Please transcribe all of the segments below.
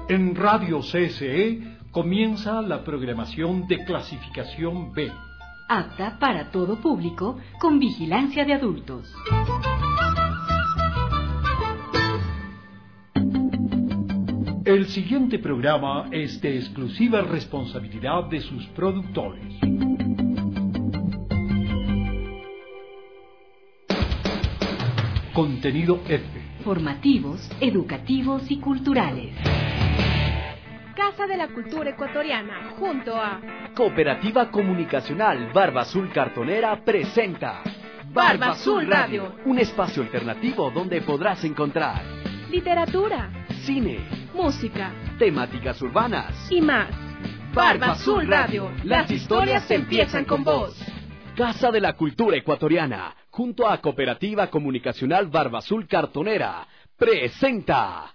En Radio CSE comienza la programación de clasificación B. Apta para todo público, con vigilancia de adultos. El siguiente programa es de exclusiva responsabilidad de sus productores. Contenido F. Formativos, educativos y culturales. Casa de la Cultura Ecuatoriana, junto a Cooperativa Comunicacional Barba Azul Cartonera presenta Barba Azul Radio, un espacio alternativo donde podrás encontrar literatura, cine, música, temáticas urbanas y más. Barba Azul Radio, las historias empiezan con vos. Casa de la Cultura Ecuatoriana, junto a Cooperativa Comunicacional Barba Azul Cartonera, presenta.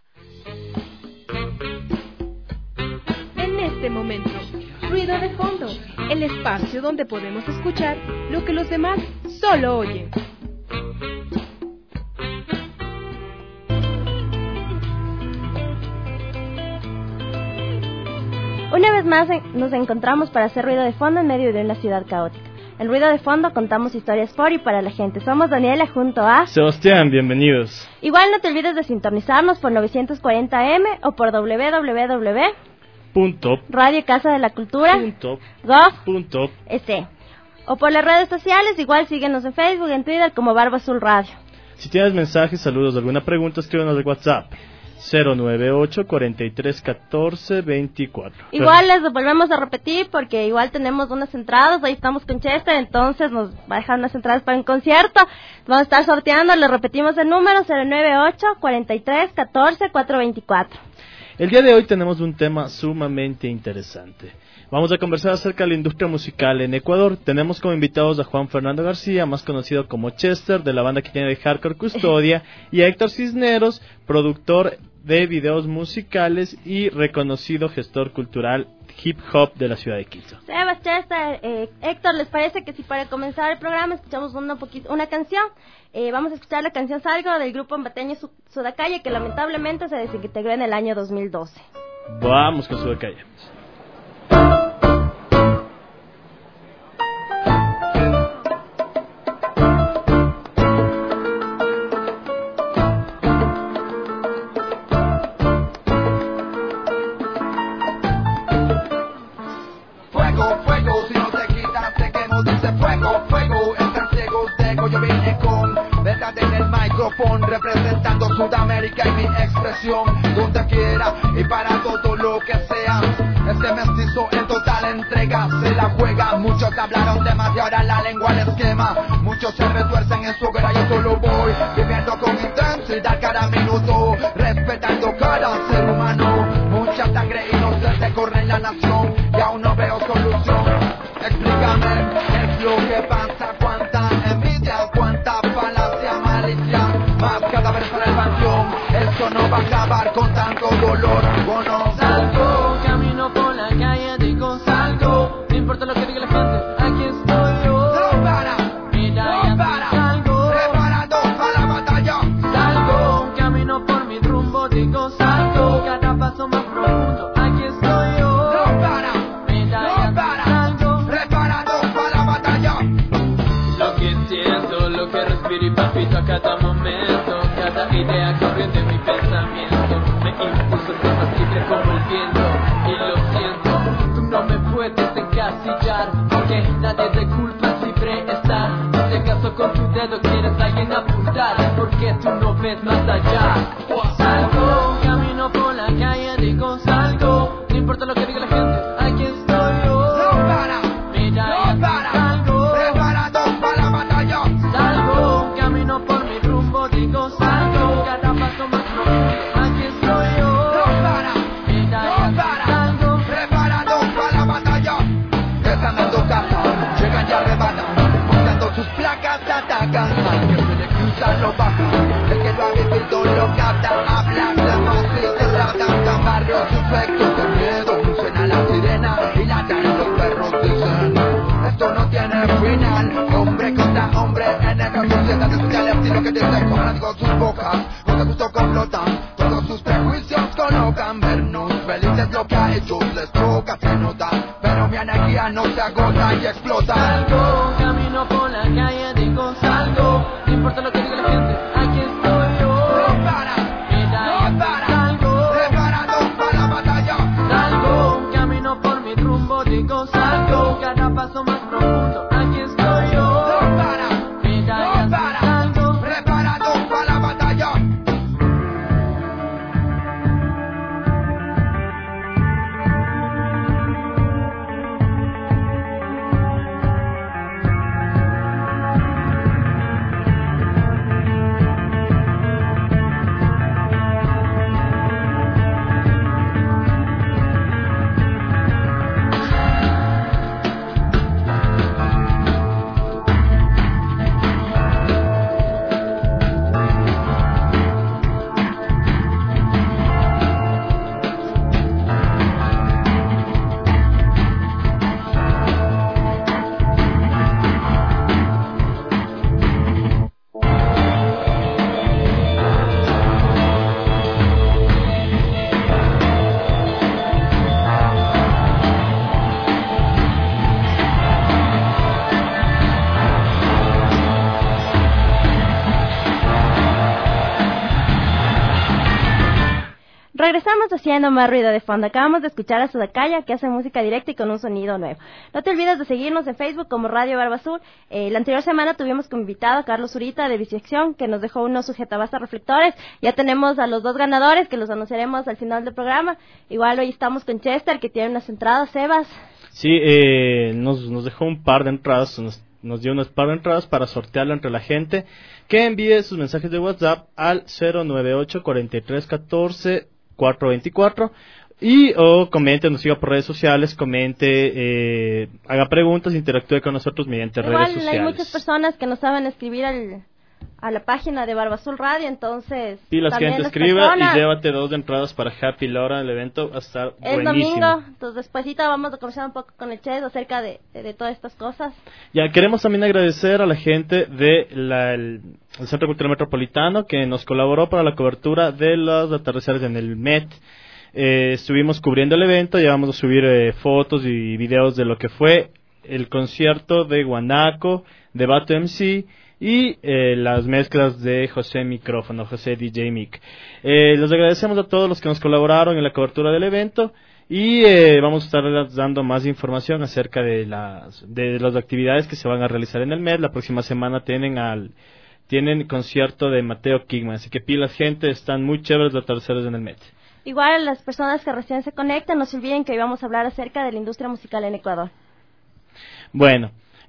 En este momento, ruido de fondo, el espacio donde podemos escuchar lo que los demás solo oyen. Una vez más nos encontramos para hacer ruido de fondo en medio de una ciudad caótica. En Ruido de Fondo contamos historias por y para la gente. Somos Daniela junto a Sebastián, bienvenidos. Igual no te olvides de sintonizarnos por 940M o por www.radiocasadelacultura.gov.es o por las redes sociales. Igual síguenos en Facebook, en Twitter como Barba Azul Radio. Si tienes mensajes, saludos o alguna pregunta, escríbenos al WhatsApp 098 43 14 24. Igual les volvemos a repetir porque igual tenemos unas entradas, ahí estamos con Chester, entonces nos va a dejar unas entradas para un concierto. Vamos a estar sorteando, les repetimos el número 098 43 14 424. El día de hoy tenemos un tema sumamente interesante. Vamos a conversar acerca de la industria musical en Ecuador. Tenemos como invitados a Juan Fernando García, más conocido como Chester, de la banda que tiene de Hardcore Custodia, y a Héctor Cisneros, productor de videos musicales y reconocido gestor cultural hip hop de la ciudad de Quito. Sebas, Chester, Héctor, ¿les parece que si para comenzar el programa escuchamos una canción? Vamos a escuchar la canción Salgo del grupo ambateño Sudacaya, que lamentablemente se desintegró en el año 2012. Vamos con Sudacaya. Representando Sudamérica y mi expresión donde quiera y para todo lo que sea. Este mestizo en total entrega se la juega. Muchos hablaron de más y ahora la lengua les quema. Muchos se retuercen en su hoguera, yo solo voy viviendo con intensidad cada minuto, respetando cada ser humano. Mucha sangre inocente corre en la nación y aún no veo solución. Explícame qué es lo que pasa, cuánta envidia, cuánta falacia, malicia, más cadáveres para el panteón. Esto no va a acabar con tanto dolor. Bueno, salgo, camino por la calle, digo salgo. No importa lo que diga la gente, aquí estoy yo. No para, mira, no para. Salgo, preparado para la batalla. Salgo, camino por mi rumbo, digo salgo. Cada paso más profundo, aquí estoy yo. No para, mira, no para. Salgo, preparado para la batalla. Lo que siento, lo que respiro y palpito a cada momento. Cada idea corriente en mi pensamiento me impulsa a ser más libre como el viento. Y lo siento, tú no me puedes encasillar, porque nadie te culpa libre estar. Si acaso con tu dedo quieres a alguien apuntar, porque tú no ves más allá. Salgo, camino por la calle, digo salgo. No importa lo que diga la gente, aquí estoy yo. No para, mira, no para. Salgo, preparado para la batalla. Salgo, camino por mi rumbo, digo salgo. Cada paso más profundo, aquí estoy yo. No para, mira, no para. Salgo, preparado para la batalla. Están dando caza, llegan y arrebatan, mostrando sus placas, atacan. Al que se le cruza lo bajan, el que lo ha vivido lo capta. Hablan de más y se tratan, tan barrios suspectos de miedo. Suena la sirena y latan los perros, dicen esto no tiene final. Hombre contra hombre en esta sociedad es un estilo que dice con sus bocas, porque justo complotan, todos sus prejuicios colocan. Vernos no se agota y explota. Salgo, camino por la calle, digo salgo, no importa lo que diga la gente, aquí estoy yo. No para, Salgo, preparado para la batalla. salgo, camino por mi rumbo, digo salgo, cada paso más profundo, aquí estoy yo. No para, Salgo, preparado para la batalla. Regresamos haciendo más ruido de fondo. Acabamos de escuchar a Sudakaya, que hace música directa y con un sonido nuevo. No te olvides de seguirnos en Facebook como Radio Barba Azul. La anterior semana tuvimos como invitado a Carlos Zurita de Visión, que nos dejó unos sujetabasta reflectores. Ya tenemos a los dos ganadores, que los anunciaremos al final del programa. Igual hoy estamos con Chester, que tiene unas entradas. Sebas. Sí, nos dejó un par de entradas, nos dio unas par de entradas para sortearlo entre la gente que envíe sus mensajes de WhatsApp al 098 43 14 424 y o comente, nos siga por redes sociales, comente, haga preguntas, interactúe con nosotros mediante redes sociales. Igual hay muchas personas que nos saben escribir a la página de Barba Azul Radio, entonces pilas, gente, escriba y llévate 2 entradas para Happy Laura, el evento va a estar es buenísimo. Domingo, entonces despuesito vamos a conversar un poco con el Chez acerca de todas estas cosas. Ya, queremos también agradecer a la gente de el Centro Cultural Metropolitano que nos colaboró para la cobertura de los atardeceres en el Met. Estuvimos cubriendo el evento, ya vamos a subir fotos y videos de lo que fue el concierto de Guanaco, de Bato MC y las mezclas de José Micrófono, José DJ Mic. Les agradecemos a todos los que nos colaboraron en la cobertura del evento y vamos a estar dando más información acerca de las actividades que se van a realizar en el MED. La próxima semana tienen concierto de Mateo Kingman, así que pilas, gente, están muy chéveres los atardeceres en el MED. Igual a las personas que recién se conectan, no se olviden que hoy vamos a hablar acerca de la industria musical en Ecuador. Bueno,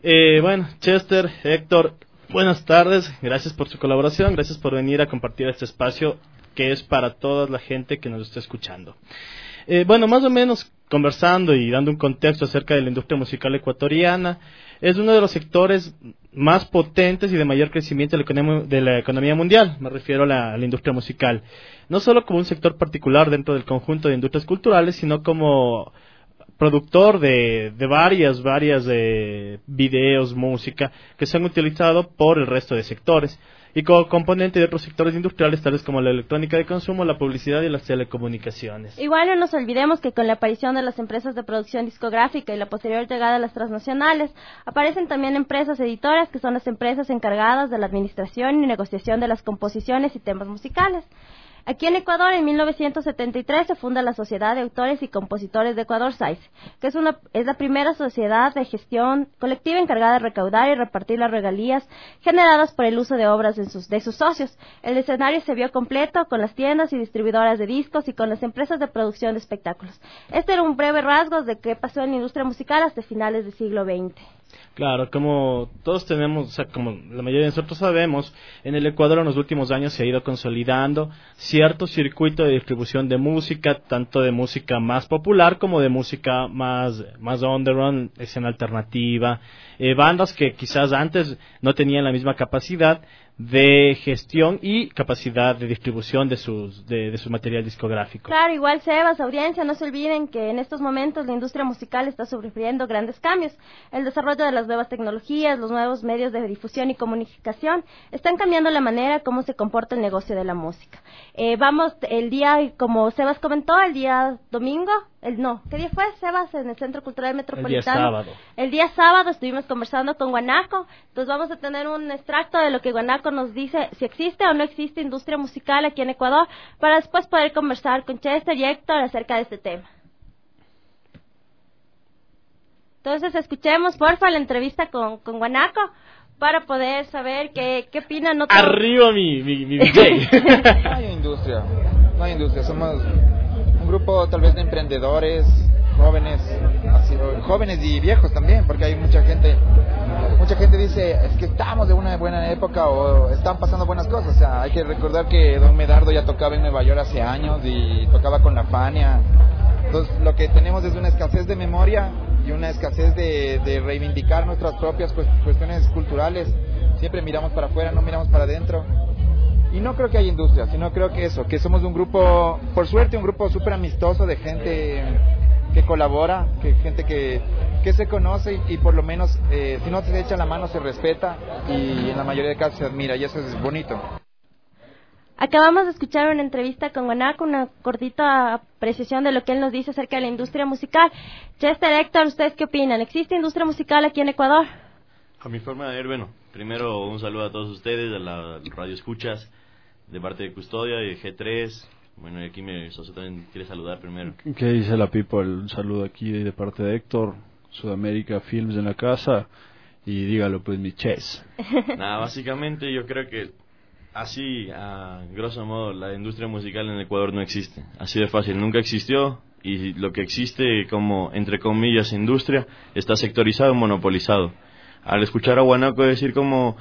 Chester, Héctor, buenas tardes, gracias por su colaboración, gracias por venir a compartir este espacio que es para toda la gente que nos está escuchando. Más o menos conversando y dando un contexto acerca de la industria musical ecuatoriana, es uno de los sectores más potentes y de mayor crecimiento de la economía mundial, me refiero a la industria musical, no solo como un sector particular dentro del conjunto de industrias culturales, sino como productor de varias videos, música, que se han utilizado por el resto de sectores, y como componente de otros sectores industriales tales como la electrónica de consumo, la publicidad y las telecomunicaciones. Igual no nos olvidemos que con la aparición de las empresas de producción discográfica y la posterior llegada de las transnacionales, aparecen también empresas editoras que son las empresas encargadas de la administración y negociación de las composiciones y temas musicales. Aquí en Ecuador, en 1973, se funda la Sociedad de Autores y Compositores de Ecuador, SAIC, que es la primera sociedad de gestión colectiva encargada de recaudar y repartir las regalías generadas por el uso de obras de sus socios. El escenario se vio completo con las tiendas y distribuidoras de discos y con las empresas de producción de espectáculos. Este era un breve rasgo de qué pasó en la industria musical hasta finales del siglo XX. Claro, como todos tenemos, o sea, como la mayoría de nosotros sabemos, en el Ecuador en los últimos años se ha ido consolidando cierto circuito de distribución de música, tanto de música más popular como de música más underground, escena alternativa, bandas que quizás antes no tenían la misma capacidad de gestión y capacidad de distribución de su material discográfico. Claro, igual Sebas, audiencia, no se olviden que en estos momentos la industria musical está sufriendo grandes cambios. El desarrollo de las nuevas tecnologías, los nuevos medios de difusión y comunicación están cambiando la manera como se comporta el negocio de la música. Como Sebas comentó, el día domingo ¿qué día fue, Sebas? En el Centro Cultural Metropolitano. El día sábado. El día sábado estuvimos conversando con Guanaco, entonces vamos a tener un extracto de lo que Guanaco nos dice, si existe o no existe industria musical aquí en Ecuador, para después poder conversar con Chester y Héctor acerca de este tema. Entonces escuchemos, porfa, la entrevista con Guanaco, para poder saber qué opinan. Arriba mi DJ. No hay industria, somos un grupo tal vez de emprendedores, jóvenes y viejos también, porque hay mucha gente dice, es que estamos de una buena época o están pasando buenas cosas. O sea, hay que recordar que Don Medardo ya tocaba en Nueva York hace años y tocaba con la Fania. Entonces lo que tenemos es una escasez de memoria y una escasez de reivindicar nuestras propias cuestiones culturales. Siempre miramos para afuera, no miramos para adentro. Y no creo que haya industria, sino creo que somos un grupo, por suerte, un grupo súper amistoso de gente que colabora, gente que se conoce y por lo menos, si no se echa la mano, se respeta y en la mayoría de casos se admira, y eso es bonito. Acabamos de escuchar una entrevista con Guanaco, una cortita apreciación de lo que él nos dice acerca de la industria musical. Chester, Héctor, ¿ustedes qué opinan? ¿Existe industria musical aquí en Ecuador? A mi forma de ver, bueno, primero un saludo a todos ustedes, a la radio escuchas, de parte de Custodia y de G3. Bueno, y aquí mi socio también quiere saludar primero. ¿Qué dice la people? Un saludo aquí de parte de Héctor, Sudamérica Films en la casa, y dígalo pues mi Ches. Nada, básicamente yo creo que así, a grosso modo, la industria musical en Ecuador no existe. Así de fácil, nunca existió, y lo que existe como, entre comillas, industria, está sectorizado y monopolizado. Al escuchar a Guanaco decir como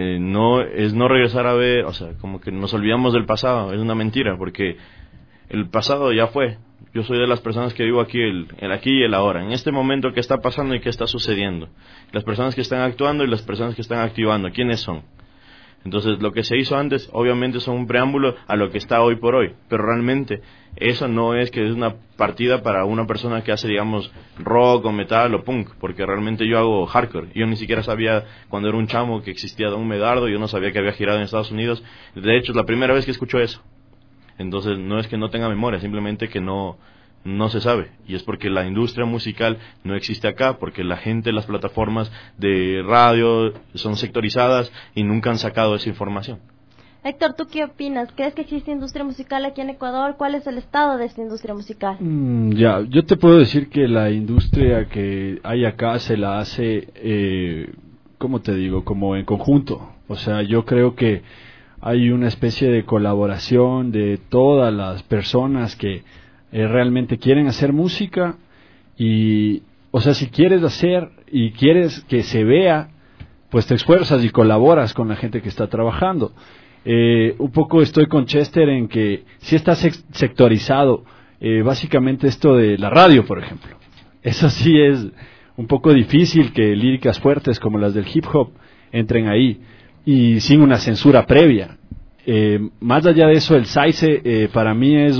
no regresar a ver, o sea, como que nos olvidamos del pasado, es una mentira, porque el pasado ya fue. Yo soy de las personas que vivo aquí, el aquí y el ahora, en este momento que está pasando y que está sucediendo. Las personas que están actuando y las personas que están activando, ¿quiénes son? Entonces, lo que se hizo antes, obviamente, son un preámbulo a lo que está hoy por hoy. Pero realmente, eso no es que es una partida para una persona que hace, digamos, rock o metal o punk. Porque realmente yo hago hardcore. Yo ni siquiera sabía, cuando era un chamo, que existía Don Medardo. Yo no sabía que había girado en Estados Unidos. De hecho, es la primera vez que escucho eso. Entonces, no es que no tenga memoria, simplemente que no se sabe, y es porque la industria musical no existe acá, porque la gente, las plataformas de radio son sectorizadas y nunca han sacado esa información. Héctor, ¿tú qué opinas? ¿Crees que existe industria musical aquí en Ecuador? ¿Cuál es el estado de esta industria musical? Yo te puedo decir que la industria que hay acá se la hace, ¿cómo te digo? Como en conjunto. O sea, yo creo que hay una especie de colaboración de todas las personas que realmente quieren hacer música, y, o sea, si quieres hacer y quieres que se vea, pues te esfuerzas y colaboras con la gente que está trabajando. Un poco estoy con Chester en que si está sectorizado, básicamente esto de la radio, por ejemplo, eso sí es un poco difícil que líricas fuertes como las del hip hop entren ahí, y sin una censura previa. Más allá de eso, el SAICE para mí es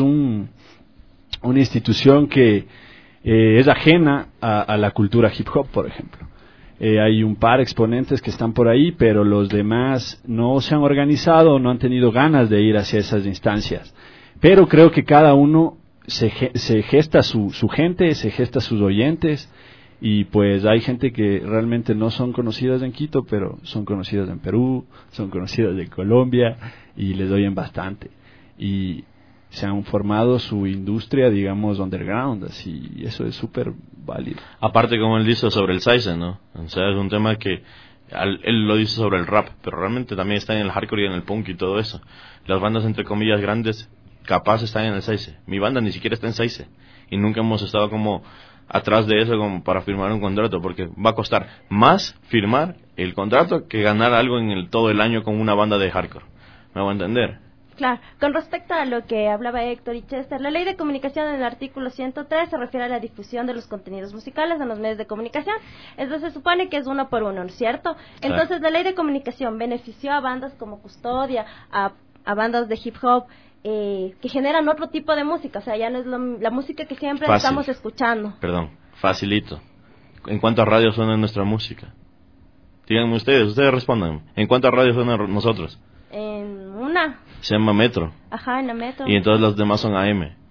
una institución que es ajena a la cultura hip hop, por ejemplo. Hay un par de exponentes que están por ahí, pero los demás no se han organizado, no han tenido ganas de ir hacia esas instancias. Pero creo que cada uno se gesta su gente, se gesta sus oyentes, y pues hay gente que realmente no son conocidas en Quito, pero son conocidas en Perú, son conocidas en Colombia, y les oyen bastante. Y se han formado su industria, digamos, underground, así, y eso es súper válido. Aparte, como él dice sobre el SAICE, ¿no? O sea, es un tema que él lo dice sobre el rap, pero realmente también está en el hardcore y en el punk y todo eso. Las bandas, entre comillas, grandes, capaz están en el SAICE. Mi banda ni siquiera está en SAICE, y nunca hemos estado como atrás de eso como para firmar un contrato, porque va a costar más firmar el contrato que ganar algo en todo el año con una banda de hardcore. ¿Me voy a entender? Claro, con respecto a lo que hablaba Héctor y Chester, la ley de comunicación en el artículo 103 se refiere a la difusión de los contenidos musicales en los medios de comunicación. Entonces se supone que es 1 por 1, ¿no es cierto? Entonces la ley de comunicación benefició a bandas como Custodia, a bandas de hip hop, que generan otro tipo de música. O sea, ya no es la música que siempre estamos escuchando. Perdón, facilito. ¿En cuántas radios suena nuestra música? Díganme ustedes respondan. ¿En cuántas radios suena nosotros? En una. Se llama Metro. Ajá, en la Metro. Y entonces las demás son AM.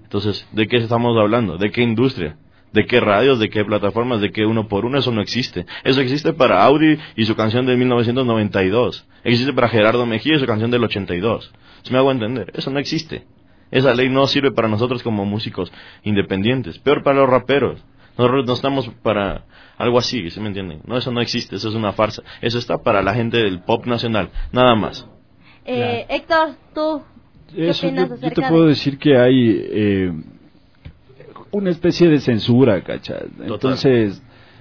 Entonces, ¿de qué estamos hablando? ¿De qué industria? ¿De qué radios? ¿De qué plataformas? ¿De qué uno por uno? Eso no existe. Eso existe para Audi y su canción de 1992. Existe para Gerardo Mejía y su canción del 82. ¿Se me hago entender? Eso no existe. Esa ley no sirve para nosotros como músicos independientes. Peor para los raperos. Nosotros no estamos para algo así, ¿se me entienden? No, eso no existe, eso es una farsa. Eso está para la gente del pop nacional, nada más. Héctor, ¿tú qué opinas acerca yo te puedo decir que hay una especie de censura, ¿cachai? Entonces,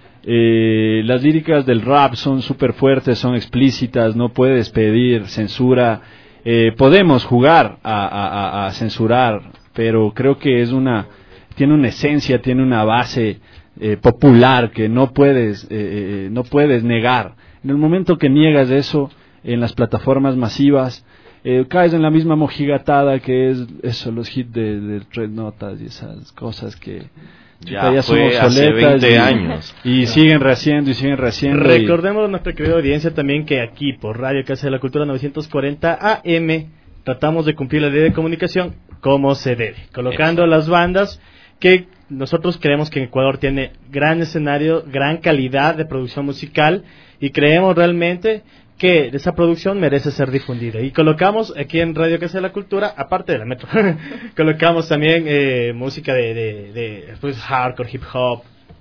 las líricas del rap son súper fuertes, son explícitas, no puedes pedir censura. Podemos jugar a censurar, pero creo que tiene una esencia, tiene una base popular que no puedes negar. En el momento que niegas eso en las plataformas masivas, caes en la misma mojigatada que es eso, los hits de Red Notas y esas cosas que ya son hace 20 años. Y siguen rehaciendo y siguen rehaciendo. Recordemos a nuestra querida audiencia también que aquí por Radio Casa de la Cultura 940 AM tratamos de cumplir la ley de comunicación como se debe, colocando las bandas que nosotros creemos que Ecuador tiene gran escenario, gran calidad de producción musical y creemos realmente que esa producción merece ser difundida. Y colocamos aquí en Radio Casa de la Cultura, aparte de la Metro, colocamos también música de pues, hardcore, hip hop.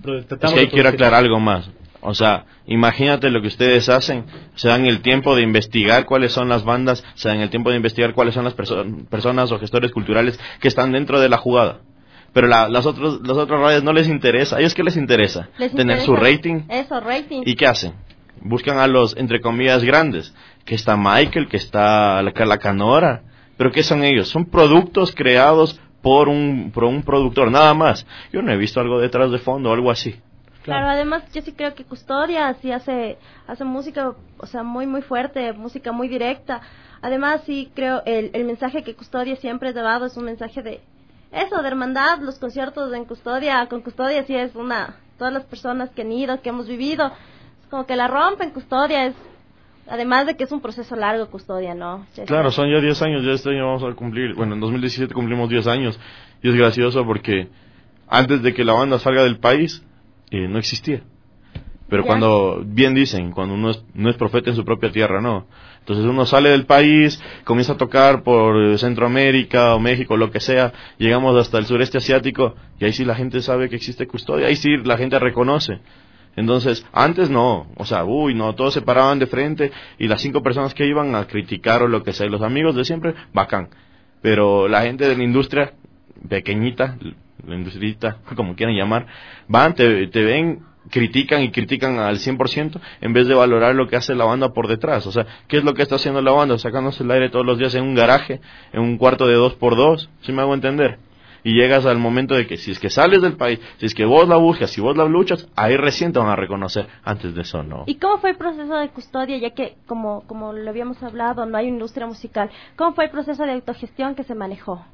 Es que quiero aclarar algo más. O sea, imagínate lo que ustedes hacen, se dan el tiempo de investigar cuáles son las bandas, se dan el tiempo de investigar cuáles son las personas o gestores culturales que están dentro de la jugada. Pero las otras radios no les interesa. ¿A ellos qué les interesa? Tener su rating. Eso, rating. ¿Y qué hacen? Buscan a los, entre comillas, grandes. Que está Michael, que está la Canora. ¿Pero qué son ellos? Son productos creados por un productor, nada más. Yo no he visto algo detrás de fondo o algo así. Claro, además yo sí creo que Custodia sí hace música, o sea, muy muy fuerte, música muy directa. Además sí creo el mensaje que Custodia siempre ha dado es un mensaje de eso, de hermandad. Los conciertos con Custodia sí es todas las personas que han ido, que hemos vivido, es como que la rompen. Custodia además de que es un proceso largo, Custodia, ¿no? Claro, son ya 10 años, ya este año vamos a cumplir, bueno, en 2017 cumplimos 10 años, y es gracioso porque antes de que la banda salga del país, no existía. Pero cuando, bien dicen, cuando uno no es profeta en su propia tierra, no. Entonces uno sale del país, comienza a tocar por Centroamérica o México, lo que sea, llegamos hasta el sureste asiático, y ahí sí la gente sabe que existe Custodia, ahí sí la gente reconoce. Entonces, antes no, o sea, no, todos se paraban de frente, y las 5 personas que iban a criticar o lo que sea, y los amigos de siempre, bacán. Pero la gente de la industria, pequeñita, la industrita, como quieran llamar, van, te ven, critican al 100% en vez de valorar lo que hace la banda por detrás. O sea, ¿qué es lo que está haciendo la banda? Sacándose el aire todos los días en un garaje, en un cuarto de 2x2, ¿sí me hago entender? Y llegas al momento de que si es que sales del país, si es que vos la buscas, si vos la luchas, ahí recién te van a reconocer, antes de eso no. ¿Y cómo fue el proceso de Custodia, ya que como lo habíamos hablado, no hay industria musical? ¿Cómo fue el proceso de autogestión que se manejó?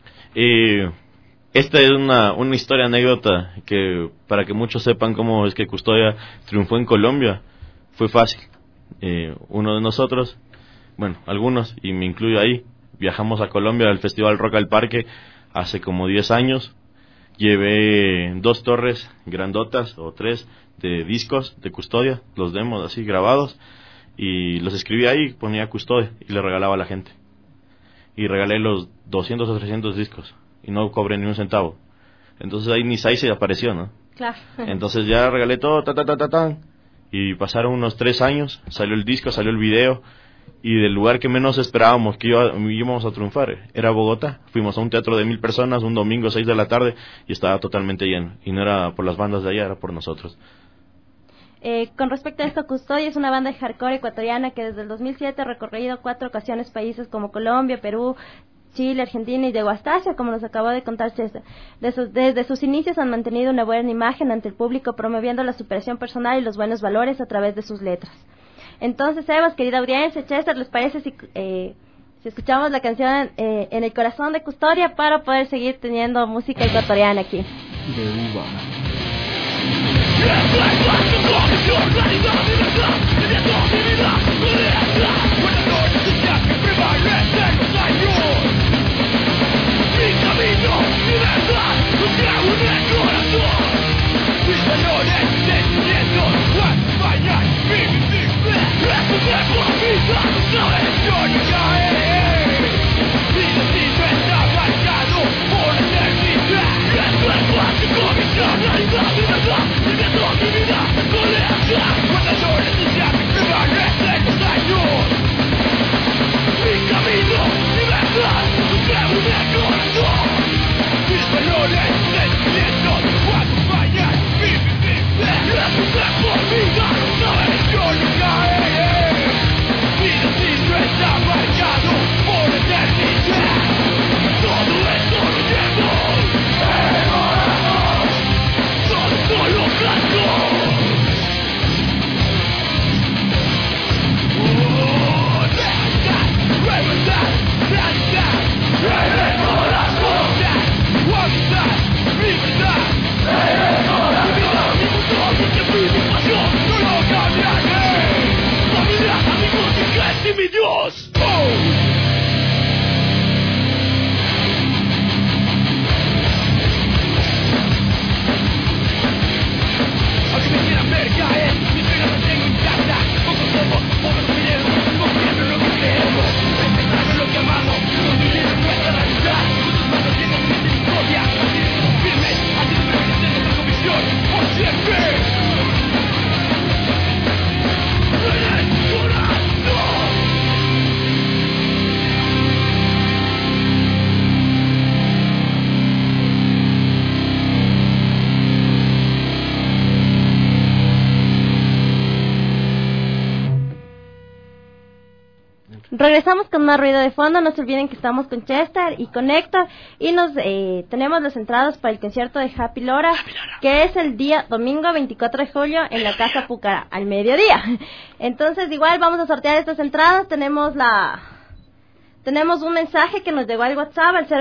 Esta es una historia anécdota que para que muchos sepan cómo es que Custodia triunfó en Colombia. Fue fácil. Uno de nosotros, bueno, algunos, y me incluyo ahí, viajamos a Colombia al Festival Rock al Parque hace como 10 años. Llevé 2 torres grandotas o 3 de discos de Custodia, los demos así grabados, y los escribí ahí, ponía Custodia y le regalaba a la gente. Y regalé los 200 o 300 discos. Y no cobré ni un centavo. Entonces ahí ni se apareció, ¿no? Claro. Entonces ya regalé todo, y pasaron unos 3 años, salió el disco, salió el video, y del lugar que menos esperábamos que íbamos a triunfar, era Bogotá. Fuimos a un teatro de 1000 personas, un domingo 6 de la tarde, y estaba totalmente lleno. Y no era por las bandas de allá, era por nosotros. Con respecto a esto, Custodia es una banda de hardcore ecuatoriana que desde el 2007 ha recorrido 4 ocasiones países como Colombia, Perú, Chile, Argentina y llegó hasta Asia, como nos acabó de contar Chester. Desde sus inicios han mantenido una buena imagen ante el público, promoviendo la superación personal y los buenos valores a través de sus letras. Entonces, Evas, querida audiencia, Chester, ¿les parece si escuchamos la canción En el corazón de Custodia para poder seguir teniendo música ecuatoriana aquí? Mi camino, Regresamos con más ruido de fondo. No se olviden que estamos con Chester y con Héctor y nos tenemos las entradas para el concierto de Happy Lora, que es el día domingo 24 de julio en la Casa Púcara al mediodía. Entonces igual vamos a sortear estas entradas. Tenemos un mensaje que nos llegó al WhatsApp al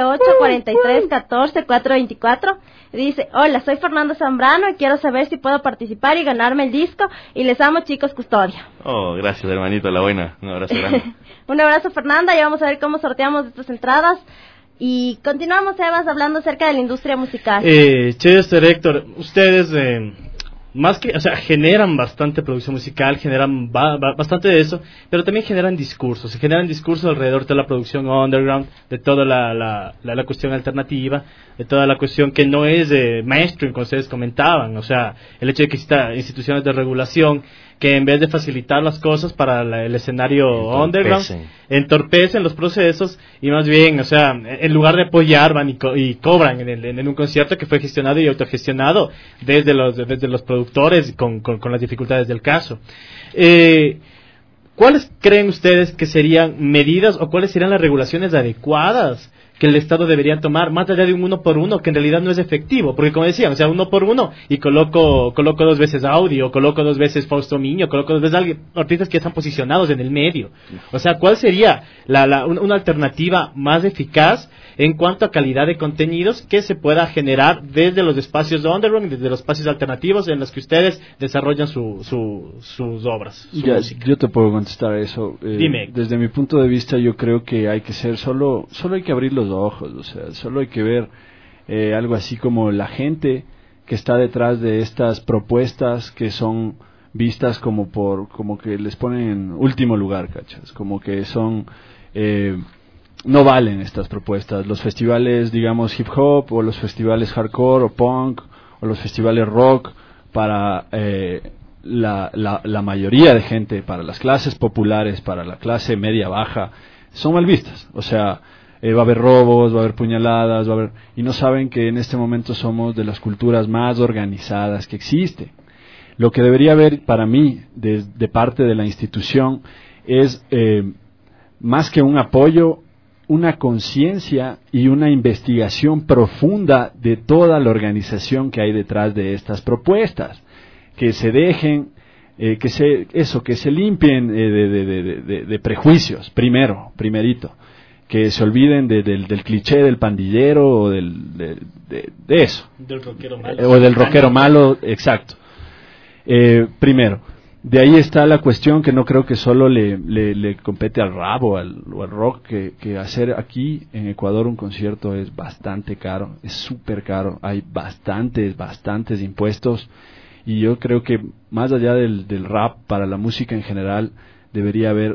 098-43-14-424. Dice: hola, soy Fernando Zambrano y quiero saber si puedo participar y ganarme el disco. Y les amo, chicos, Custodia. Oh, gracias, hermanito, la buena. Un abrazo grande. Un abrazo, Fernanda. Ya vamos a ver cómo sorteamos estas entradas. Y continuamos, Evas, hablando acerca de la industria musical. Chester, Héctor, ustedes... más que, o sea, generan bastante producción musical, generan bastante de eso, pero también generan discursos alrededor de la producción underground, de toda la cuestión alternativa, de toda la cuestión que no es mainstream, como ustedes comentaban, o sea, el hecho de que existan instituciones de regulación que en vez de facilitar las cosas para el escenario underground, entorpecen los procesos y más bien, o sea, en lugar de apoyar van y cobran en un concierto que fue gestionado y autogestionado desde los productores con las dificultades del caso. ¿Cuáles creen ustedes que serían medidas o cuáles serían las regulaciones adecuadas que el Estado debería tomar, más allá de un 1x1 que en realidad no es efectivo? Porque como decían, o sea, 1x1 y coloco 2 veces Audi, o coloco 2 veces Fausto Miño, coloco 2 veces artistas que están posicionados en el medio. O sea, ¿cuál sería una alternativa más eficaz en cuanto a calidad de contenidos que se pueda generar desde los espacios de underground, desde los espacios alternativos en los que ustedes desarrollan sus obras, su música? Yo te puedo contestar eso. Dime. Desde mi punto de vista, yo creo que hay que ser solo hay que abrir los ojos, o sea, solo hay que ver algo así como la gente que está detrás de estas propuestas que son vistas como que les ponen en último lugar, ¿cachas? Como que son no valen estas propuestas. Los festivales, digamos, hip hop, o los festivales hardcore o punk, o los festivales rock, para la mayoría de gente, para las clases populares, para la clase media baja, son mal vistas. O sea, va a haber robos, va a haber puñaladas, y no saben que en este momento somos de las culturas más organizadas que existe. Lo que debería haber para mí de parte de la institución es más que un apoyo, una conciencia y una investigación profunda de toda la organización que hay detrás de estas propuestas, que se dejen, que se limpien de prejuicios, primerito, que se olviden del cliché del pandillero o de eso, del rockero malo, o del rockero malo, exacto. Primero, de ahí está la cuestión que no creo que solo le compete al rap o al rock, que hacer aquí en Ecuador un concierto es bastante caro, es súper caro, hay bastantes impuestos, y yo creo que más allá del rap, para la música en general debería haber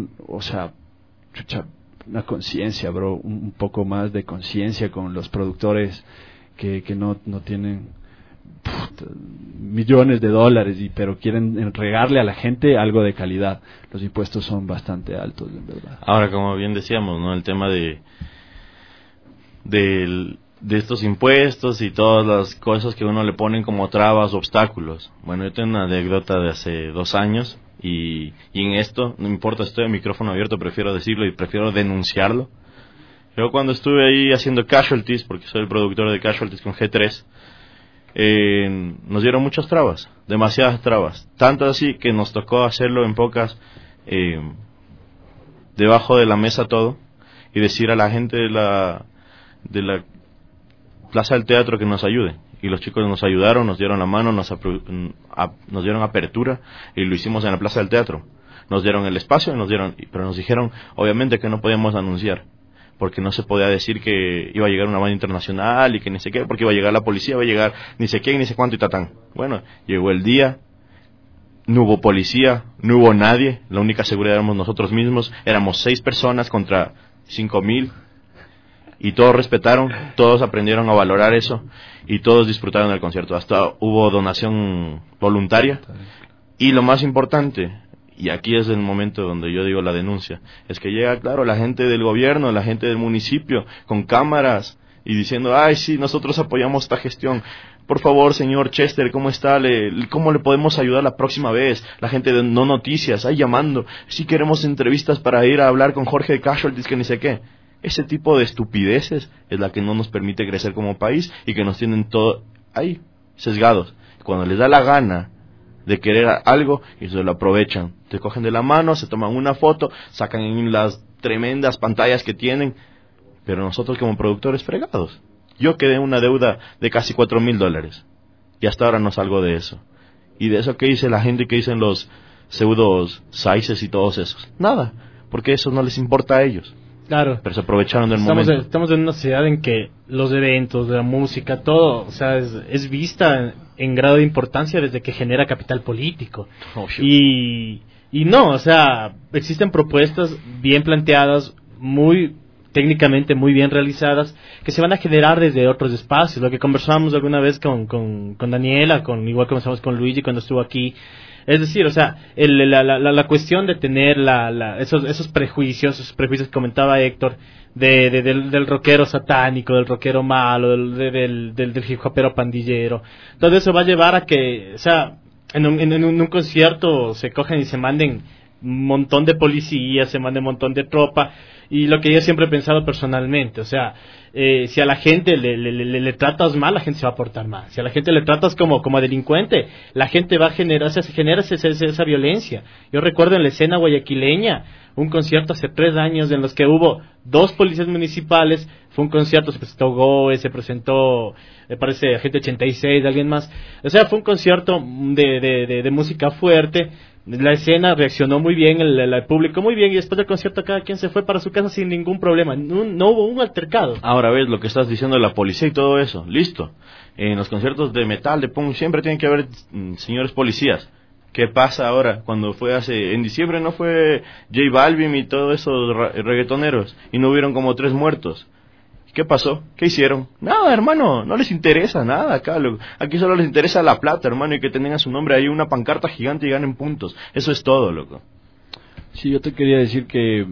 una conciencia, bro, un poco más de conciencia con los productores que no tienen millones de dólares, pero quieren entregarle a la gente algo de calidad. Los impuestos son bastante altos, en verdad. Ahora, como bien decíamos, ¿no? El tema de de estos impuestos y todas las cosas que uno le ponen como trabas, obstáculos. Bueno, yo tengo una anécdota de hace 2 años y en esto, no importa, estoy en micrófono abierto, prefiero decirlo y prefiero denunciarlo. Yo cuando estuve ahí haciendo Casualties, porque soy el productor de Casualties con G3, nos dieron muchas trabas, demasiadas trabas, tanto así que nos tocó hacerlo en pocas, debajo de la mesa todo, y decir a la gente de la Plaza del Teatro que nos ayude. Y los chicos nos ayudaron, nos dieron la mano, nos dieron apertura, y lo hicimos en la Plaza del Teatro. Nos dieron el espacio, pero nos dijeron obviamente que no podíamos anunciar, porque no se podía decir que iba a llegar una banda internacional y que ni sé qué, porque iba a llegar la policía, iba a llegar ni sé quién, ni sé cuánto y tatán. Bueno, llegó el día, no hubo policía, no hubo nadie, la única seguridad éramos nosotros mismos, éramos 6 personas contra 5,000, y todos respetaron, todos aprendieron a valorar eso, y todos disfrutaron del concierto, hasta hubo donación voluntaria, y lo más importante, y aquí es el momento donde yo digo la denuncia, es que llega, claro, la gente del gobierno, la gente del municipio, con cámaras, y diciendo, ay, sí, nosotros apoyamos esta gestión. Por favor, señor Chester, ¿cómo está? ¿Cómo le podemos ayudar la próxima vez? La gente de No Noticias, ahí llamando. Sí queremos entrevistas para ir a hablar con Jorge de Casualties, que ni sé qué. Ese tipo de estupideces es la que no nos permite crecer como país y que nos tienen todo ahí, sesgados. Cuando les da la gana de querer algo, y se lo aprovechan. Te cogen de la mano, se toman una foto, sacan en las tremendas pantallas que tienen, pero nosotros como productores fregados. Yo quedé en una deuda de casi $4,000 y hasta ahora no salgo de eso. Y de eso que dice la gente, que dicen los pseudos Saices y todos esos, nada, porque eso no les importa a ellos. Claro. Pero se aprovecharon del momento. Estamos en una sociedad en que los eventos, la música, todo, o sea, es vista en grado de importancia desde que genera capital político. Oh, sure. Y no, o sea, existen propuestas bien planteadas, muy técnicamente muy bien realizadas, que se van a generar desde otros espacios. Lo que conversábamos alguna vez con Daniela, igual conversamos con Luigi cuando estuvo aquí. Es decir, o sea, la cuestión de tener esos prejuicios que comentaba Héctor, del rockero satánico, del rockero malo, del hip hopero pandillero, todo eso va a llevar a que, o sea, en un concierto se cogen y se manden un montón de policías, se manden un montón de tropa. Y lo que yo siempre he pensado personalmente, o sea, si a la gente le tratas mal, la gente se va a portar mal. Si a la gente le tratas como delincuente, la gente va a generar, o sea, se genera esa violencia. Yo recuerdo en la escena guayaquileña, un concierto hace 3 años en los que hubo 2 policías municipales, fue un concierto, se presentó Goe, se presentó, me parece, Agente 86, alguien más. O sea, fue un concierto de música fuerte. La escena reaccionó muy bien, el público muy bien, y después del concierto cada quien se fue para su casa sin ningún problema, no hubo un altercado. Ahora ves lo que estás diciendo de la policía y todo eso, listo. En los conciertos de metal, de punk, siempre tienen que haber señores policías. ¿Qué pasa ahora? Cuando fue en diciembre no fue J Balvin y todos esos reggaetoneros, y no hubieron como 3 muertos. ¿Qué pasó? ¿Qué hicieron? Nada, hermano, no les interesa nada acá. Aquí solo les interesa la plata, hermano, y que tengan a su nombre ahí una pancarta gigante y ganen puntos. Eso es todo, loco. Sí, yo te quería decir que,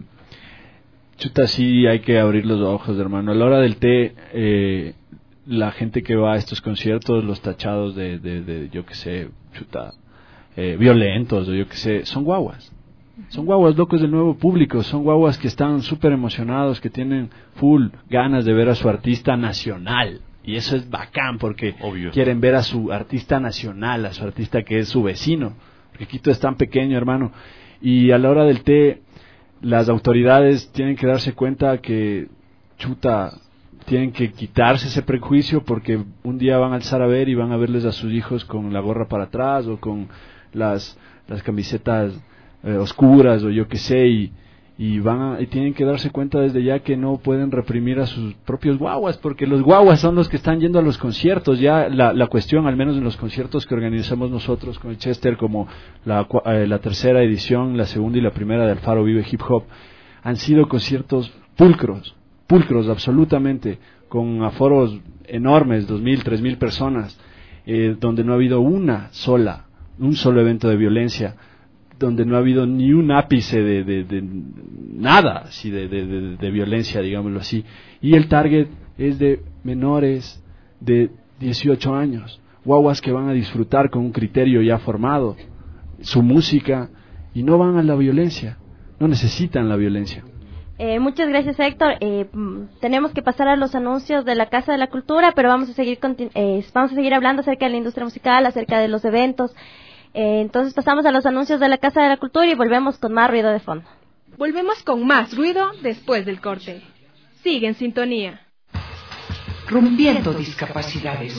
chuta, sí hay que abrir los ojos, hermano. A la hora del té, la gente que va a estos conciertos, los tachados de yo qué sé, chuta, violentos, o yo qué sé, son guaguas. Son guaguas locos del nuevo público, son guaguas que están súper emocionados, que tienen full ganas de ver a su artista nacional. Y eso es bacán porque obvio, quieren ver a su artista nacional, a su artista que es su vecino. Porque Quito es tan pequeño, hermano. Y a la hora del té, las autoridades tienen que darse cuenta que, chuta, tienen que quitarse ese prejuicio, porque un día van a alzar a ver y van a verles a sus hijos con la gorra para atrás o con las camisetas oscuras o yo qué sé, y tienen que darse cuenta desde ya que no pueden reprimir a sus propios guaguas, porque los guaguas son los que están yendo a los conciertos. Ya la cuestión, al menos en los conciertos que organizamos nosotros con el Chester, como la 3ª edición, la 2ª y la 1ª del Faro Vive Hip Hop, han sido conciertos pulcros absolutamente, con aforos enormes, 2,000, 3,000 personas, donde no ha habido un solo evento de violencia. donde no ha habido ni un ápice de nada, así de violencia, digámoslo así. Y el target es de menores de 18 años, guaguas que van a disfrutar con un criterio ya formado, su música, y no van a la violencia, no necesitan la violencia. Muchas gracias, Héctor. Tenemos que pasar a los anuncios de la Casa de la Cultura, pero vamos a seguir hablando acerca de la industria musical, acerca de los eventos. Entonces pasamos a los anuncios de la Casa de la Cultura y volvemos con más ruido de fondo. Volvemos con más ruido después del corte. Sigue en sintonía. Rompiendo discapacidades.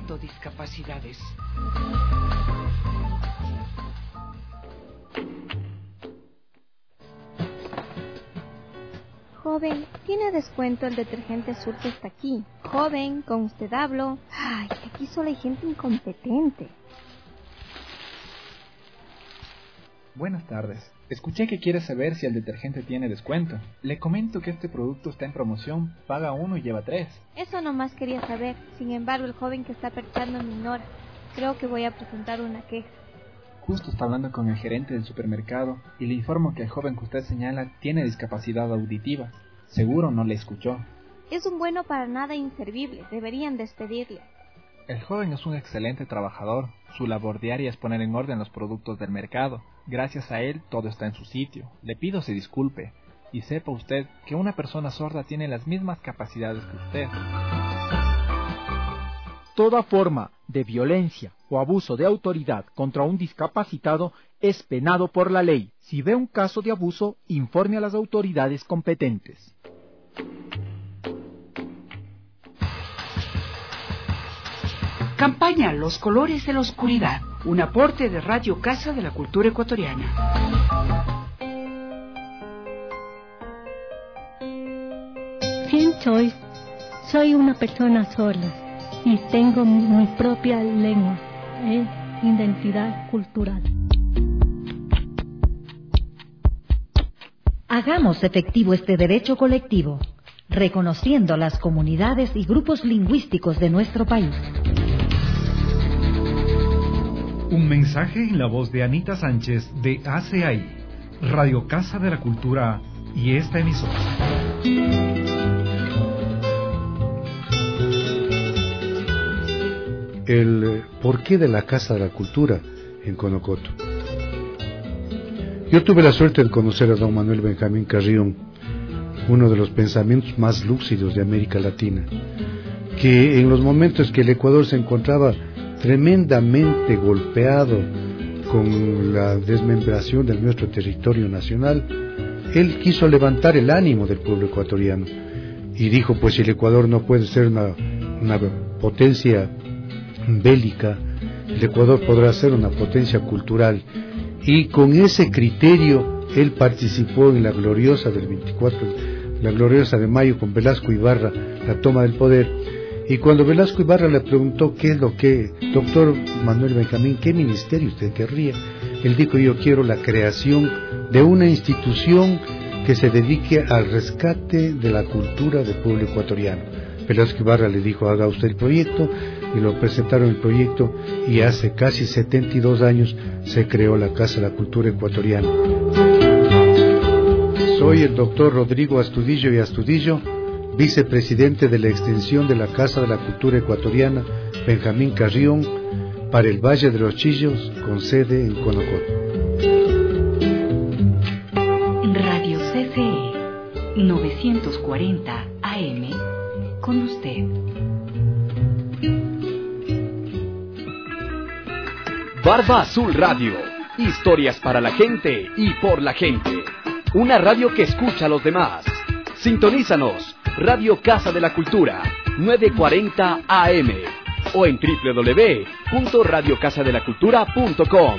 Joven, tiene descuento el detergente Surte está aquí. Joven, con usted hablo. Ay, aquí solo hay gente incompetente. Buenas tardes. Escuché que quiere saber si el detergente tiene descuento. Le comento que este producto está en promoción, paga 1 y lleva 3. Eso nomás quería saber. Sin embargo, el joven que está perchando me ignora. Creo que voy a presentar una queja. Justo está hablando con el gerente del supermercado y le informo que el joven que usted señala tiene discapacidad auditiva. Seguro no le escuchó. Es un bueno para nada inservible. Deberían despedirle. El joven es un excelente trabajador. Su labor diaria es poner en orden los productos del mercado. Gracias a él, todo está en su sitio. Le pido se disculpe. Y sepa usted que una persona sorda tiene las mismas capacidades que usted. Toda forma de violencia o abuso de autoridad contra un discapacitado es penado por la ley. Si ve un caso de abuso, informe a las autoridades competentes. Campaña Los Colores de la Oscuridad, un aporte de Radio Casa de la Cultura Ecuatoriana. ¿Quién soy? Soy una persona sorda y tengo mi propia lengua, identidad cultural. Hagamos efectivo este derecho colectivo, reconociendo las comunidades y grupos lingüísticos de nuestro país. Un mensaje en la voz de Anita Sánchez de ACI, Radio Casa de la Cultura y esta emisora. El porqué de la Casa de la Cultura en Conocoto. Yo tuve la suerte de conocer a don Manuel Benjamín Carrión, uno de los pensamientos más lúcidos de América Latina, que en los momentos que el Ecuador se encontraba tremendamente golpeado con la desmembración de nuestro territorio nacional, él quiso levantar el ánimo del pueblo ecuatoriano y dijo, pues si el Ecuador no puede ser una potencia bélica, el Ecuador podrá ser una potencia cultural, y con ese criterio él participó en la gloriosa del 24, la gloriosa de mayo con Velasco Ibarra, la toma del poder. Y cuando Velasco Ibarra le preguntó qué es lo que, doctor Manuel Benjamín, ¿qué ministerio usted querría? Él dijo, yo quiero la creación de una institución que se dedique al rescate de la cultura del pueblo ecuatoriano. Velasco Ibarra le dijo, haga usted el proyecto, y lo presentaron el proyecto, y hace casi 72 años se creó la Casa de la Cultura Ecuatoriana. Soy el doctor Rodrigo Astudillo y Astudillo, vicepresidente de la extensión de la Casa de la Cultura Ecuatoriana Benjamín Carrión para el Valle de los Chillos, con sede en Conocoto. Radio CCE 940 AM, con usted. Barba Azul Radio, historias para la gente y por la gente. Una radio que escucha a los demás. Sintonízanos, Radio Casa de la Cultura, 940 AM, o en www.radiocasadelacultura.com.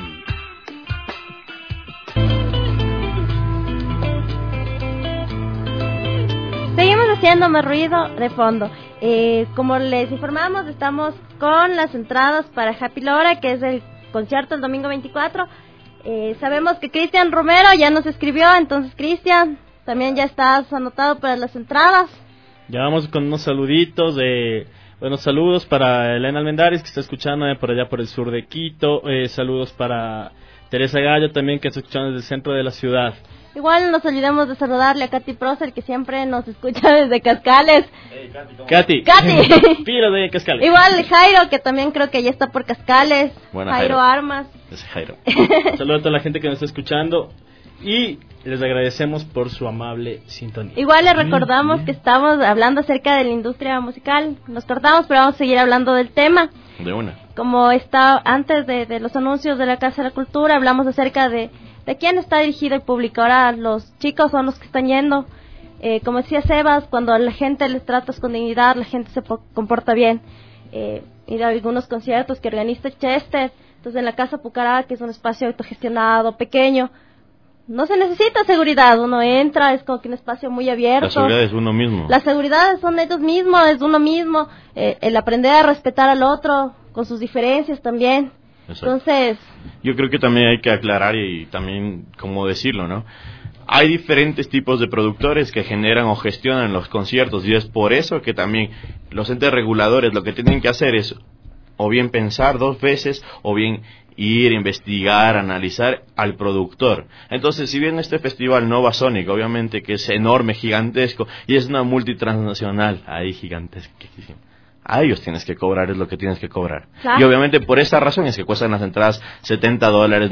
Seguimos haciendo más ruido de fondo. Como les informamos, estamos con las entradas para Happy Lora, que es el concierto el domingo 24. Sabemos que Cristian Romero ya nos escribió, entonces Cristian, también ya estás anotado para las entradas. Ya vamos con unos saluditos buenos saludos para Elena Almendares, que está escuchando por allá por el sur de Quito. Saludos para Teresa Gallo también, que está escuchando desde el centro de la ciudad. Igual no nos olvidemos de saludarle a Katy Prosser, que siempre nos escucha desde Cascales. Hey, Katy. Pilo de Cascales. Igual Jairo, que también creo que ya está por Cascales. Buena, Jairo Armas. Ese Jairo. Saludos a toda la gente que nos está escuchando y les agradecemos por su amable sintonía. Igual les recordamos que estamos hablando acerca de la industria musical. Nos cortamos, pero vamos a seguir hablando del tema. De una. Como está antes de los anuncios de la Casa de la Cultura, hablamos acerca de quién está dirigido el público. Ahora los chicos son los que están yendo. Como decía Sebas, cuando a la gente les tratas con dignidad, la gente se comporta bien. Ir a algunos conciertos que organiza Chester, entonces en la Casa Pucará, que es un espacio autogestionado, pequeño, no se necesita seguridad, uno entra, es como que un espacio muy abierto. La seguridad es uno mismo. La seguridad son ellos mismos, es uno mismo, el aprender a respetar al otro, con sus diferencias también. Exacto. Entonces, yo creo que también hay que aclarar y también, como decirlo, ¿no? Hay diferentes tipos de productores que generan o gestionan los conciertos y es por eso que también los entes reguladores lo que tienen que hacer es o bien pensar 2 veces o bien ir, investigar, analizar al productor. Entonces, si bien este festival Nova Sonic, obviamente que es enorme, gigantesco, y es una multitransnacional, ahí gigantesca, a ellos tienes que cobrar, es lo que tienes que cobrar. ¿Claro? Y obviamente por esa razón es que cuestan las entradas $70, $90,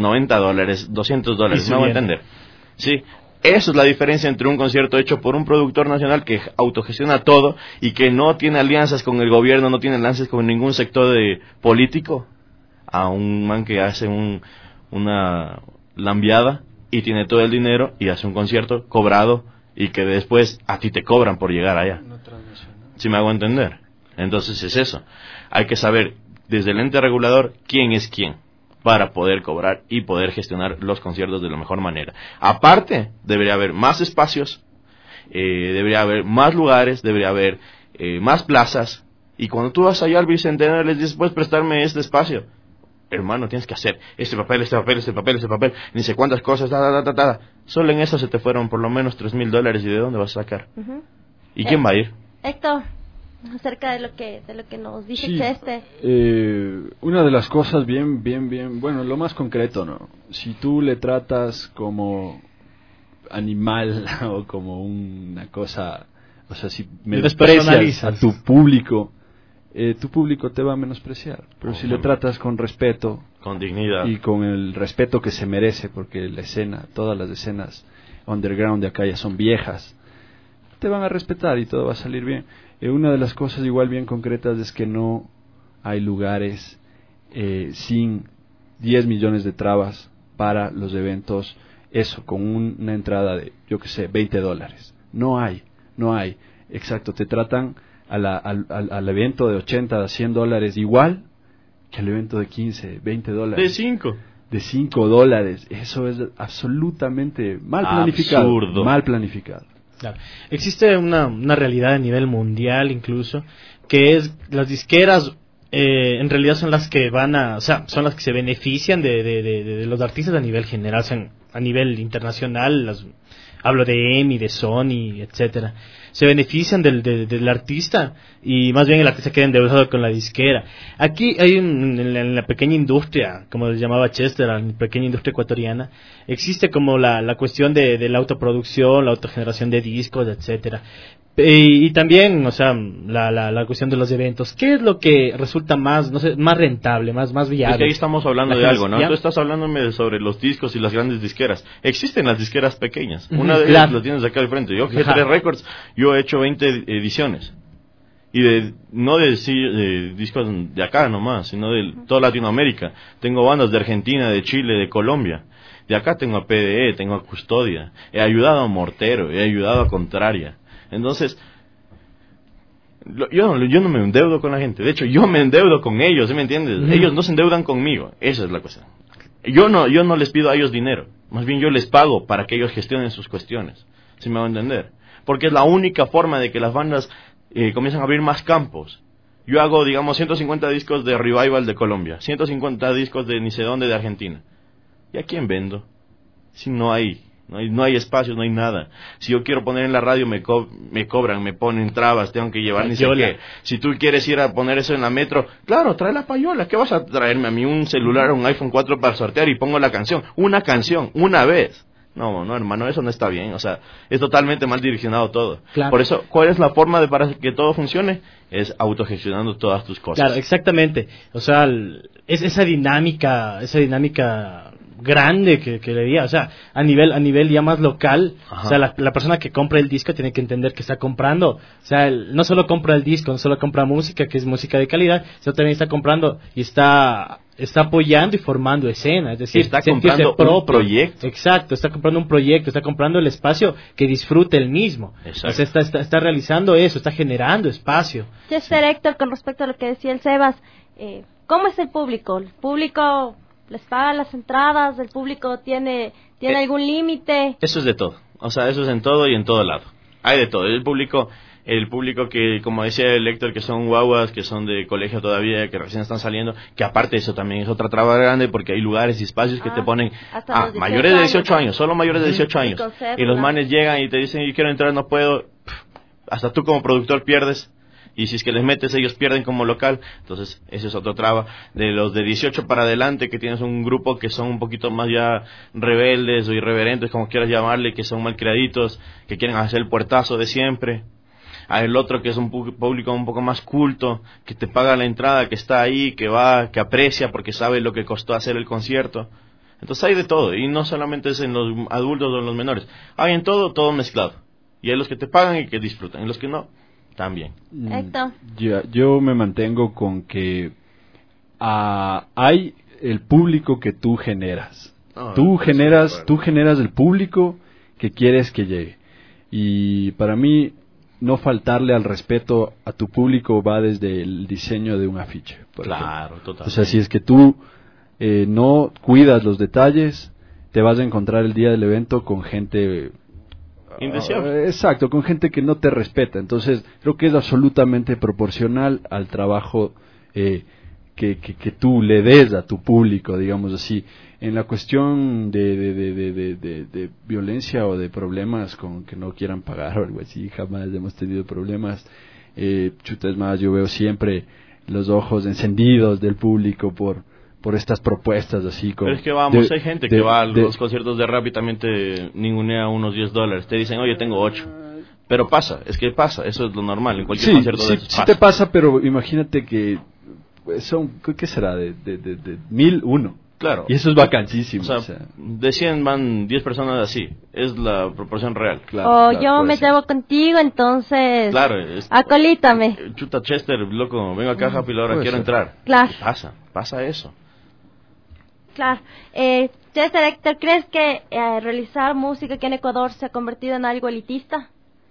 $200, no voy a entender. Sí, eso es la diferencia entre un concierto hecho por un productor nacional que autogestiona todo y que no tiene alianzas con el gobierno, no tiene alianzas con ningún sector político, a un man que hace una lambiada y tiene todo el dinero y hace un concierto cobrado y que después a ti te cobran por llegar allá. ¿Sí me hago entender? Entonces es eso. Hay que saber desde el ente regulador quién es quién para poder cobrar y poder gestionar los conciertos de la mejor manera. Aparte, debería haber más espacios, debería haber más lugares, debería haber más plazas. Y cuando tú vas allá al Bicentenario les dices, ¿puedes prestarme este espacio? Hermano, tienes que hacer este papel, ni sé cuántas cosas, Solo en eso se te fueron por lo menos $3,000 y ¿de dónde vas a sacar? ¿Y quién va a ir? Héctor, acerca de lo que nos dice sí, Chester. Una de las cosas bien, bueno, lo más concreto, ¿no? Si tú le tratas como animal o como una cosa, o sea, si menosprecias a tu público te va a menospreciar. Pero si le tratas con respeto, con dignidad y con el respeto que se merece, porque la escena, todas las escenas underground de acá ya son viejas, te van a respetar y todo va a salir bien. Una de las cosas igual bien concretas es que no hay lugares sin 10 millones de trabas para los eventos, eso, con una entrada de, yo que sé, $20. No hay, exacto, te tratan al evento de $80 a $100 igual que al evento de $15, $20. De $5. Eso es absolutamente mal planificado. Absurdo. Mal planificado. Claro. Existe una realidad a nivel mundial incluso, que es las disqueras en realidad son las que son las que se benefician de los artistas a nivel general, o sea, a nivel internacional, hablo de EMI, de Sony, etcétera. Se benefician del artista y más bien el artista queda endeudado con la disquera. Aquí hay en la pequeña industria, como les llamaba Chester, la pequeña industria ecuatoriana, existe como la cuestión de la autoproducción, la autogeneración de discos, etcétera. Y también, o sea, la cuestión de los eventos. ¿Qué es lo que resulta más rentable, más viable? Es que ahí estamos hablando de algo, ¿no? Tú estás hablándome sobre los discos y las grandes disqueras. Existen las disqueras pequeñas. Una de ellas la tienes acá al frente. Yo, G3 Records, yo he hecho 20 ediciones. Y no de discos de acá nomás, sino de toda Latinoamérica. Tengo bandas de Argentina, de Chile, de Colombia. De acá tengo a PDE, tengo a Custodia. He ayudado a Mortero, he ayudado a Contraria. Entonces, yo no me endeudo con la gente. De hecho, yo me endeudo con ellos, ¿sí me entiendes? Ellos no se endeudan conmigo. Esa es la cosa. Yo no les pido a ellos dinero. Más bien yo les pago para que ellos gestionen sus cuestiones. ¿Sí me va a entender? Porque es la única forma de que las bandas comienzan a abrir más campos. Yo hago, digamos, 150 discos de Revival de Colombia, 150 discos de ni sé dónde de Argentina. ¿Y a quién vendo? Si no hay No hay espacio, no hay nada. Si yo quiero poner en la radio, me cobran, me ponen trabas, tengo que llevar ni sé qué. Si tú quieres ir a poner eso en la metro, claro, trae la payola. ¿Qué vas a traerme a mí? Un celular, un iPhone 4 para sortear y pongo la canción. Una canción, una vez. No, hermano, eso no está bien. O sea, es totalmente mal direccionado todo. Claro. Por eso, ¿cuál es la forma para que todo funcione? Es autogestionando todas tus cosas. Claro, exactamente. O sea, es esa dinámica grande que le diría, o sea, a nivel ya más local. Ajá. O sea, la persona que compra el disco tiene que entender que está comprando, o sea, no solo compra el disco, no solo compra música, que es música de calidad, sino también está comprando y está apoyando y formando escena, es decir, está comprando un proyecto. Exacto, está comprando un proyecto, está comprando el espacio que disfrute el mismo. Exacto. O sea, está realizando eso, está generando espacio. Chester, Héctor, con respecto a lo que decía el Sebas, ¿cómo es el público? ¿El público les paga las entradas? ¿El público tiene algún límite? Eso es de todo, o sea, eso es en todo y en todo lado. Hay de todo. El público que, como decía el Héctor, que son guaguas, que son de colegio todavía, que recién están saliendo, que aparte eso también es otra traba grande, porque hay lugares y espacios que te ponen mayores de 18 años, solo mayores de 18 años. Y los manes llegan y te dicen, yo quiero entrar, no puedo. Hasta tú como productor pierdes. Y si es que les metes, ellos pierden como local. Entonces, ese es otro traba. De los de 18 para adelante, que tienes un grupo que son un poquito más ya rebeldes o irreverentes, como quieras llamarle, que son malcriaditos, que quieren hacer el puertazo de siempre. Hay el otro que es un público un poco más culto, que te paga la entrada, que está ahí, que va, que aprecia porque sabe lo que costó hacer el concierto. Entonces hay de todo, y no solamente es en los adultos o en los menores. Hay en todo mezclado. Y hay los que te pagan y que disfrutan, y los que no, también. Héctor. Yo me mantengo con que hay el público que tú generas. Tú generas el público que quieres que llegue. Y para mí, no faltarle al respeto a tu público va desde el diseño de un afiche. Claro, totalmente. O sea, si es que tú no cuidas los detalles, te vas a encontrar el día del evento con gente indeseable. Exacto, con gente que no te respeta. Entonces, creo que es absolutamente proporcional al trabajo que tú le des a tu público, digamos así. En la cuestión de violencia o de problemas con que no quieran pagar o algo así, jamás hemos tenido problemas. Es más, yo veo siempre los ojos encendidos del público por estas propuestas así. Pero es que hay gente que va a los conciertos de rap y también te ningunea unos $10. Te dicen, oye, tengo 8. Pero pasa, eso es lo normal en cualquier concierto de esos. Sí te pasa, pero imagínate que son, ¿qué será? De 1001. Claro. Y eso es vacancísimo. O sea, de 100 van 10 personas así. Es la proporción real. Claro, yo me llevo contigo, entonces. Claro. Acolítame. Chuta Chester, loco, vengo acá, Happy, ahora quiero entrar. Claro. Pasa eso. Claro. Chester, Héctor, ¿crees que realizar música aquí en Ecuador se ha convertido en algo elitista?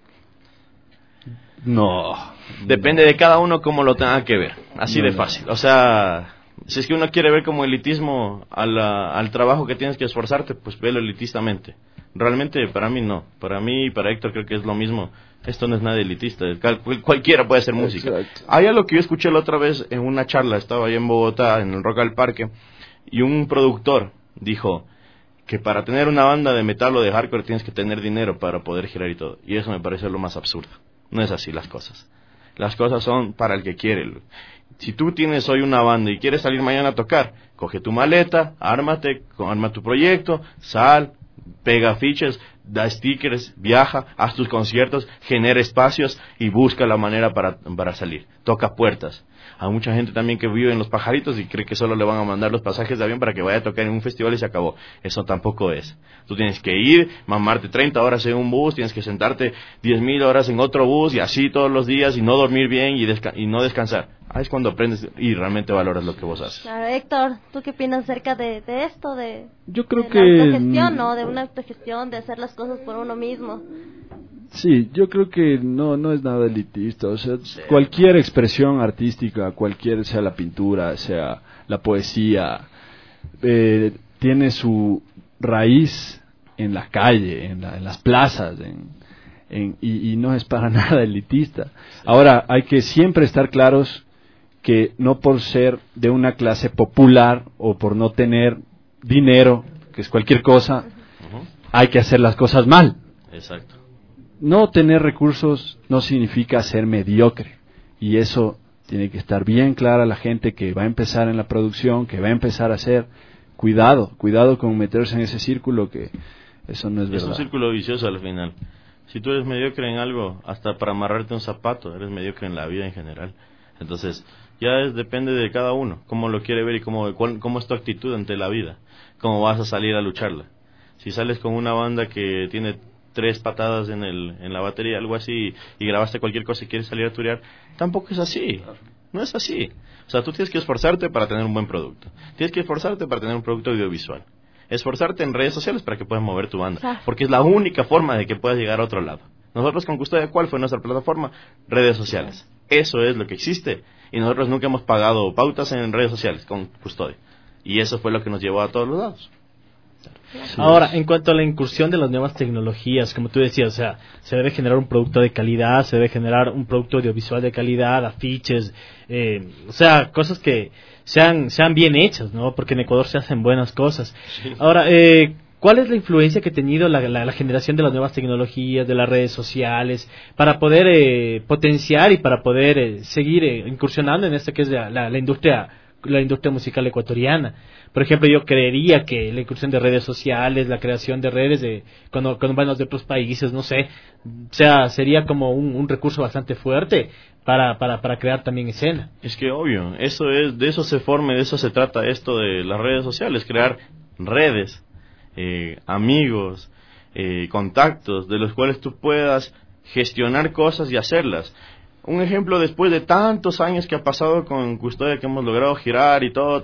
No. Depende de cada uno cómo lo tenga que ver. Así de fácil. O sea, si es que uno quiere ver como elitismo al trabajo que tienes que esforzarte, pues velo elitistamente. Realmente para mí no. Para mí y para Héctor creo que es lo mismo. Esto no es nada elitista. Cualquiera puede hacer música. Exacto. Hay algo que yo escuché la otra vez en una charla. Estaba allá en Bogotá, en el Rock al Parque. Y un productor dijo que para tener una banda de metal o de hardcore tienes que tener dinero para poder girar y todo. Y eso me parece lo más absurdo. No es así las cosas. Las cosas son para el que quiere. Si tú tienes hoy una banda y quieres salir mañana a tocar, coge tu maleta, arma tu proyecto, sal, pega afiches, da stickers, viaja, haz tus conciertos, genera espacios y busca la manera para salir. Toca puertas. Hay mucha gente también que vive en Los Pajaritos y cree que solo le van a mandar los pasajes de avión para que vaya a tocar en un festival y se acabó. Eso tampoco es. Tú tienes que ir, mamarte 30 horas en un bus, tienes que sentarte 10.000 horas en otro bus y así todos los días y no dormir bien y no descansar. Ahí es cuando aprendes y realmente valoras lo que vos haces. Claro, Héctor, ¿tú qué opinas acerca de esto? Yo creo de que la autogestión, ¿no? De una autogestión, de hacer las cosas por uno mismo. Sí, yo creo que no es nada elitista. O sea, cualquier expresión artística, sea la pintura, sea la poesía, tiene su raíz en la calle, en las plazas, y no es para nada elitista. Ahora, hay que siempre estar claros que no por ser de una clase popular o por no tener dinero, que es cualquier cosa, hay que hacer las cosas mal. Exacto. No tener recursos no significa ser mediocre, y eso tiene que estar bien clara la gente que va a empezar en la producción, que va a empezar a hacer. Cuidado con meterse en ese círculo, que eso no es verdad. Es un círculo vicioso al final. Si tú eres mediocre en algo, hasta para amarrarte un zapato, eres mediocre en la vida en general. Entonces, depende de cada uno, cómo lo quiere ver y cómo es tu actitud ante la vida, cómo vas a salir a lucharla. Si sales con una banda que tiene 3 patadas en la batería, algo así, y grabaste cualquier cosa y quieres salir a turear, tampoco es así. No es así. O sea, tú tienes que esforzarte para tener un buen producto. Tienes que esforzarte para tener un producto audiovisual. Esforzarte en redes sociales para que puedas mover tu banda. Porque es la única forma de que puedas llegar a otro lado. Nosotros con Custodia, ¿cuál fue nuestra plataforma? Redes sociales. Eso es lo que existe. Y nosotros nunca hemos pagado pautas en redes sociales con Custodia. Y eso fue lo que nos llevó a todos los lados. Sí. Ahora, en cuanto a la incursión de las nuevas tecnologías, como tú decías, o sea, se debe generar un producto de calidad, se debe generar un producto audiovisual de calidad, afiches, o sea, cosas que sean bien hechas, ¿no? Porque en Ecuador se hacen buenas cosas. Sí. Ahora, ¿cuál es la influencia que ha tenido la generación de las nuevas tecnologías, de las redes sociales, para poder potenciar y para poder seguir incursionando en esto que es la industria musical ecuatoriana? Por ejemplo, yo creería que la incursión de redes sociales, la creación de redes con bandas de otros países, no sé, o sea, sería como un recurso bastante fuerte para crear también escena. Es que obvio, de eso se trata esto de las redes sociales, crear redes, amigos, contactos, de los cuales tú puedas gestionar cosas y hacerlas. Un ejemplo, después de tantos años que ha pasado con Custodia, que hemos logrado girar y todo,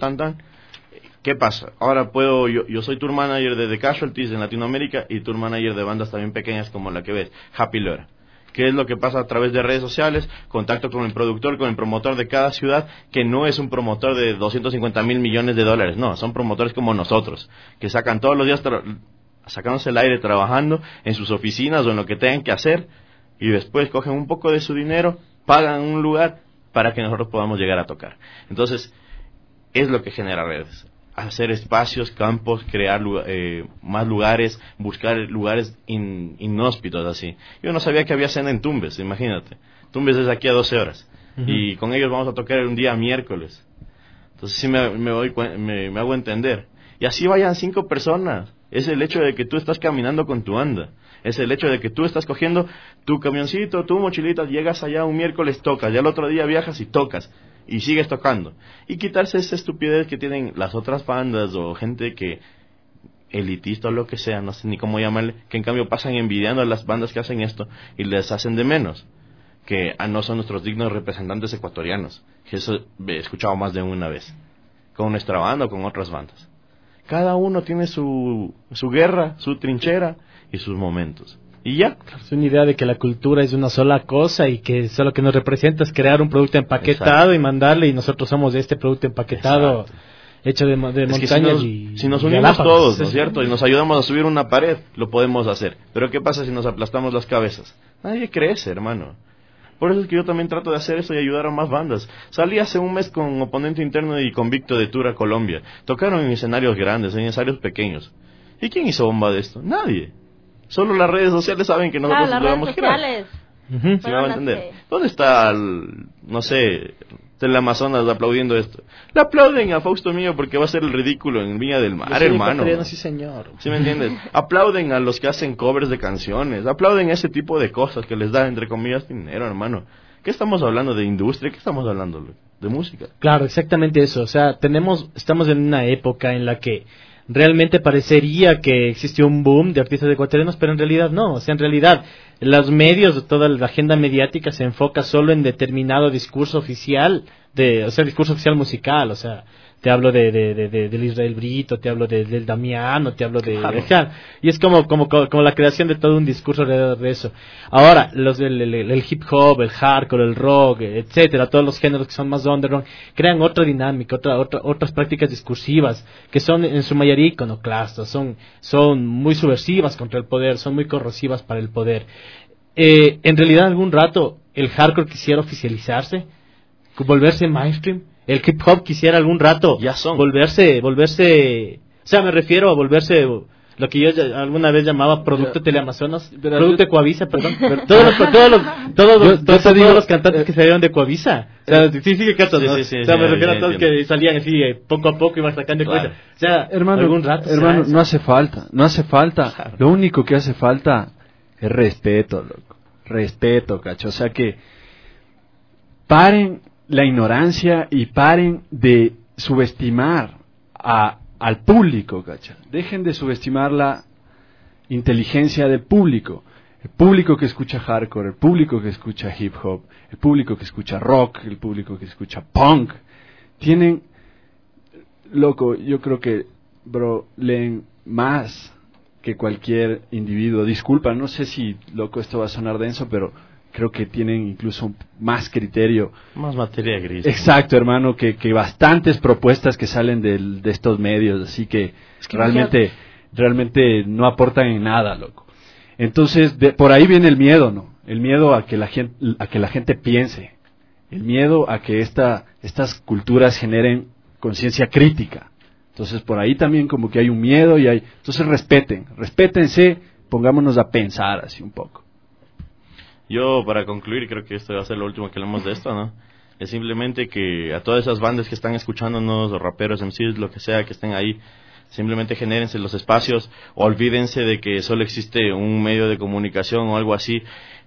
¿qué pasa? Ahora yo soy tour manager de The Casualties en Latinoamérica y tour manager de bandas también pequeñas como la que ves, Happy Lora. ¿Qué es lo que pasa a través de redes sociales? Contacto con el productor, con el promotor de cada ciudad, que no es un promotor de 250,000 millones de dólares, no, son promotores como nosotros, que sacan todos los días sacándose el aire trabajando en sus oficinas o en lo que tengan que hacer, y después cogen un poco de su dinero, pagan un lugar para que nosotros podamos llegar a tocar. Entonces, es lo que genera redes. Hacer espacios, campos, crear más lugares, buscar lugares inhóspitos así. Yo no sabía que había escena en Tumbes, imagínate. Tumbes es aquí a 12 horas. Y con ellos vamos a tocar un día miércoles. Entonces sí me hago entender. Y así vayan 5 personas. Es el hecho de que tú estás caminando con tu banda. Es el hecho de que tú estás cogiendo tu camioncito, tu mochilita, llegas allá un miércoles, tocas, ya el otro día viajas y tocas. Y sigues tocando. Y quitarse esa estupidez que tienen las otras bandas o gente que elitista o lo que sea, no sé ni cómo llamarle, que en cambio pasan envidiando a las bandas que hacen esto y les hacen de menos, que no son nuestros dignos representantes ecuatorianos, que eso he escuchado más de una vez, con nuestra banda o con otras bandas. Cada uno tiene su guerra, su trinchera y sus momentos. Y ya. Es una idea de que la cultura es una sola cosa y que solo que nos representa es crear un producto empaquetado. Exacto. Y mandarle, y nosotros somos de este producto empaquetado. Exacto. Hecho de montañas si nos unimos todos, ¿no es cierto? Y nos ayudamos a subir una pared, lo podemos hacer. Pero ¿qué pasa si nos aplastamos las cabezas? Nadie crece, hermano. Por eso es que yo también trato de hacer eso y ayudar a más bandas. Salí hace un mes con Oponente Interno y Convicto de tour a Colombia. Tocaron en escenarios grandes, en escenarios pequeños. ¿Y quién hizo bomba de esto? Nadie. Solo las redes sociales saben que nosotros lo vamos a girar. ¿Sí me van a entender? ¿Dónde está no sé, Teleamazonas aplaudiendo esto? Le aplauden a Fausto Mío porque va a ser el ridículo en Viña del Mar, hermano. Sí, señor. ¿Sí me entiendes? Aplauden a los que hacen covers de canciones, aplauden ese tipo de cosas que les da, entre comillas, dinero, hermano. ¿Qué estamos hablando de industria? ¿Qué estamos hablando de música? Claro, exactamente eso. O sea, estamos en una época en la que realmente parecería que existió un boom de artistas ecuatorianos, pero en realidad no. O sea, en realidad los medios, toda la agenda mediática se enfoca solo en determinado discurso oficial, discurso oficial musical. O sea, te hablo del Israel Brito, te hablo del Damiano, te hablo de... Y es como la creación de todo un discurso alrededor de eso. Ahora, el hip hop, el hardcore, el rock, etcétera, todos los géneros que son más underground, crean otra dinámica, otras prácticas discursivas, que son en su mayoría iconoclastas, son muy subversivas contra el poder, son muy corrosivas para el poder. En realidad, algún rato, el hardcore quisiera oficializarse, volverse mainstream. El hip hop quisiera algún rato volverse, o sea, me refiero a volverse lo que yo alguna vez llamaba Producto Teleamazonas, Producto de Coavisa, perdón. Todos los cantantes que salieron de Coavisa. O sea, sí, cacho, ¿no? Sí, me refiero a todos que salían así, poco a poco iban sacando cosas. O sea, hermano, no hace falta. Claro. Lo único que hace falta es respeto, loco. Respeto, cacho. O sea que paren la ignorancia y paren de subestimar al público, cacha. Dejen de subestimar la inteligencia del público. El público que escucha hardcore, el público que escucha hip hop, el público que escucha rock, el público que escucha punk, tienen, loco, yo creo que, bro, leen más que cualquier individuo. Disculpa, no sé si, loco, esto va a sonar denso, pero creo que tienen incluso más criterio. Más materia gris. Exacto, hermano, que bastantes propuestas que salen de estos medios, así que realmente no aportan en nada, loco. Entonces, por ahí viene el miedo, ¿no? El miedo a que la gente piense. El miedo a que estas culturas generen conciencia crítica. Entonces, por ahí también como que hay un miedo y hay... Entonces, respétense, pongámonos a pensar así un poco. Yo, para concluir, creo que esto va a ser lo último que hablamos de esto, ¿no? Es simplemente que a todas esas bandas que están escuchándonos, o raperos, MCs, lo que sea, que estén ahí, simplemente genérense los espacios, olvídense de que solo existe un medio de comunicación o algo así.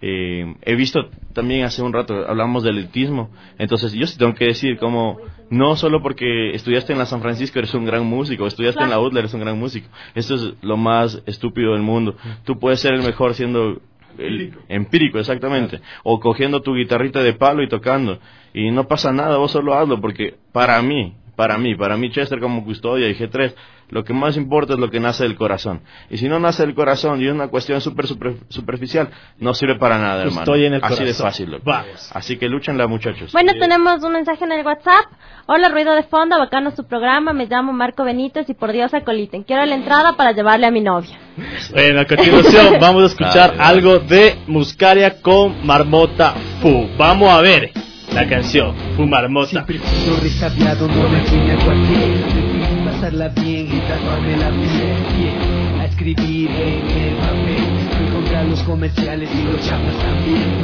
He visto también hace un rato, hablamos del elitismo, entonces yo sí tengo que decir como, no solo porque estudiaste en la San Francisco eres un gran músico, estudiaste en la UDLA eres un gran músico, esto es lo más estúpido del mundo. Tú puedes ser el mejor siendo empírico, exactamente, o cogiendo tu guitarrita de palo y tocando, y no pasa nada, vos solo hazlo, porque para mí Chester como custodia y G3, lo que más importa es lo que nace del corazón. Y si no nace del corazón y es una cuestión superficial, no sirve para nada, hermano. Así de fácil. Vamos. Así que luchenla, muchachos. Bueno, tenemos un mensaje en el WhatsApp. Hola, ruido de fondo, bacano su programa. Me llamo Marco Benítez y por Dios acoliten. Quiero la entrada para llevarle a mi novia. Bueno, a continuación vamos a escuchar algo de Muscaria con Marmota Fu. Vamos a ver la canción Fu Marmota. Siempre sido resabiado, no me enseña cualquier. Pasarla bien y tatuarme la piel, a escribir en el papel, encontrar los comerciales y los chapas también,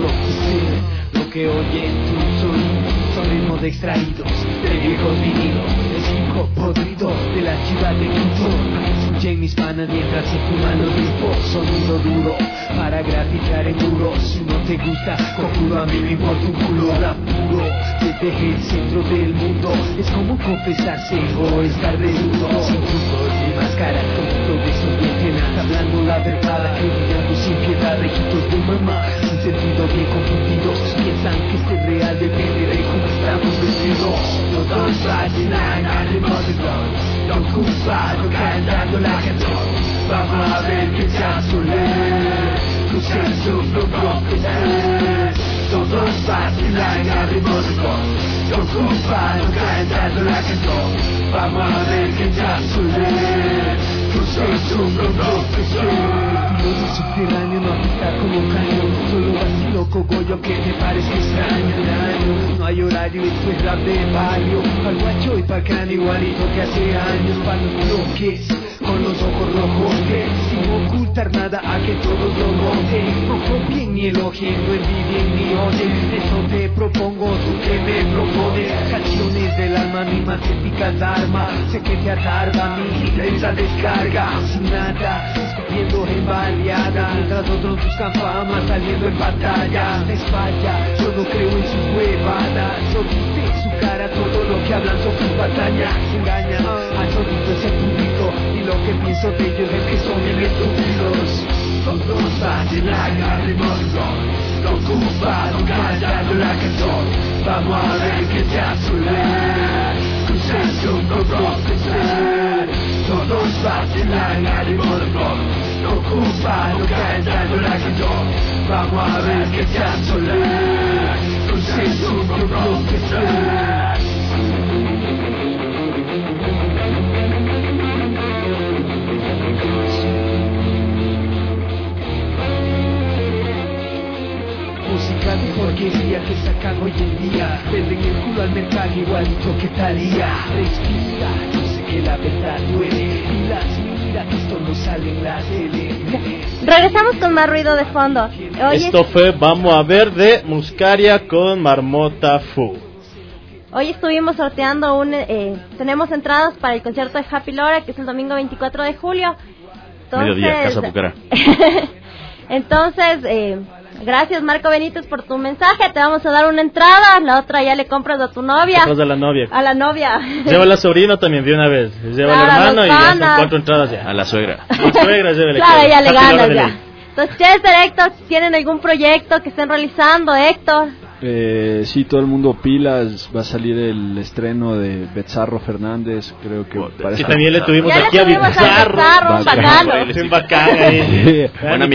lo que oyen tus oídos son ritmos extraídos de viejos vinilos, el hip hop podrido de la ciudad de Quito. Escuchen mis panas mientras se fuman los rifos, sonido duro para graficar en muros. Si no te gusta, conjuro, a mí me importa un culo. Rap puro desde el centro del mundo, es como confesarse o estar desnudo, sin trucos ni máscaras, con progreso bien tenaz, hablando la verdad, criminando sin piedad, rejitos de mamá, sin sentido bien confundidos, piensan que ser real depende de cómo estamos vestidos. Todos vacilan al ritmo de gloss, no ocupado cantando la canción, vamos a ver que ya soler, cruzan su propio pesar. Todos vacilan al ritmo de gloss, no ocupado cantando la canción, vamos a ver que ya soler, cruzan su propio pesar. Estilo subterráneo no afecta como cañón, solo vacilo cogollo que me parece extraño. No hay horario, esto es rap de barrio, al guacho y pa' can igualito que hace años, pa' los bloques con los ojos rojos, sin ocultar nada a que todos lo noten. No copien ni elogien, no envidien ni odien, eso te propongo, tú que me propones. Canciones del alma, mi más épica dharma, sé que te atarda mi intensa descarga, sin nada, escupiendo en baleada, mientras otros buscan fama saliendo en batalla. Les falla, yo no creo en sus huevadas, yo viste en su cara todo lo que hablan son sus batallas. Engañan al solito ese público, y lo que pienso de ellos es que son bien estúpidos. Todos vacilan al ritmo de gloss, no ocupados cantando la canción, vamos a ver que te azular, cruzan su propio pesar. Todos vacilan al ritmo de gloss, no ocupados cantando la canción, vamos a ver que te azular, cruzan su propio pesar. Música de porquería que sacan hoy en día, venden el culo al mercado igualito que Talía. Respira, yo sé que la verdad duele y las Mira que esto no sale en la tele. Regresamos con más ruido de fondo. Esto fue Vamos a ver de Muscaria con Marmota Fu. Hoy estuvimos sorteando tenemos entradas para el concierto de Happy Lora, que es el domingo 24 de julio. Entonces, mediodía, Casa Pucará. Entonces, gracias Marco Benítez por tu mensaje. Te vamos a dar una entrada, la otra ya le compras a tu novia. Compras a la novia. A la novia. Lleva a la sobrina también de una vez. Lleva al hermano y ya son 4 entradas ya. A la suegra. La suegra, llévele. Claro, ya le ganas ya. Entonces, Chester, Héctor, ¿tienen algún proyecto que estén realizando, Héctor? Sí, todo el mundo pilas. Va a salir el estreno de Betzarro Fernández. Creo que parece que también le tuvimos aquí a Betzarro. Bueno,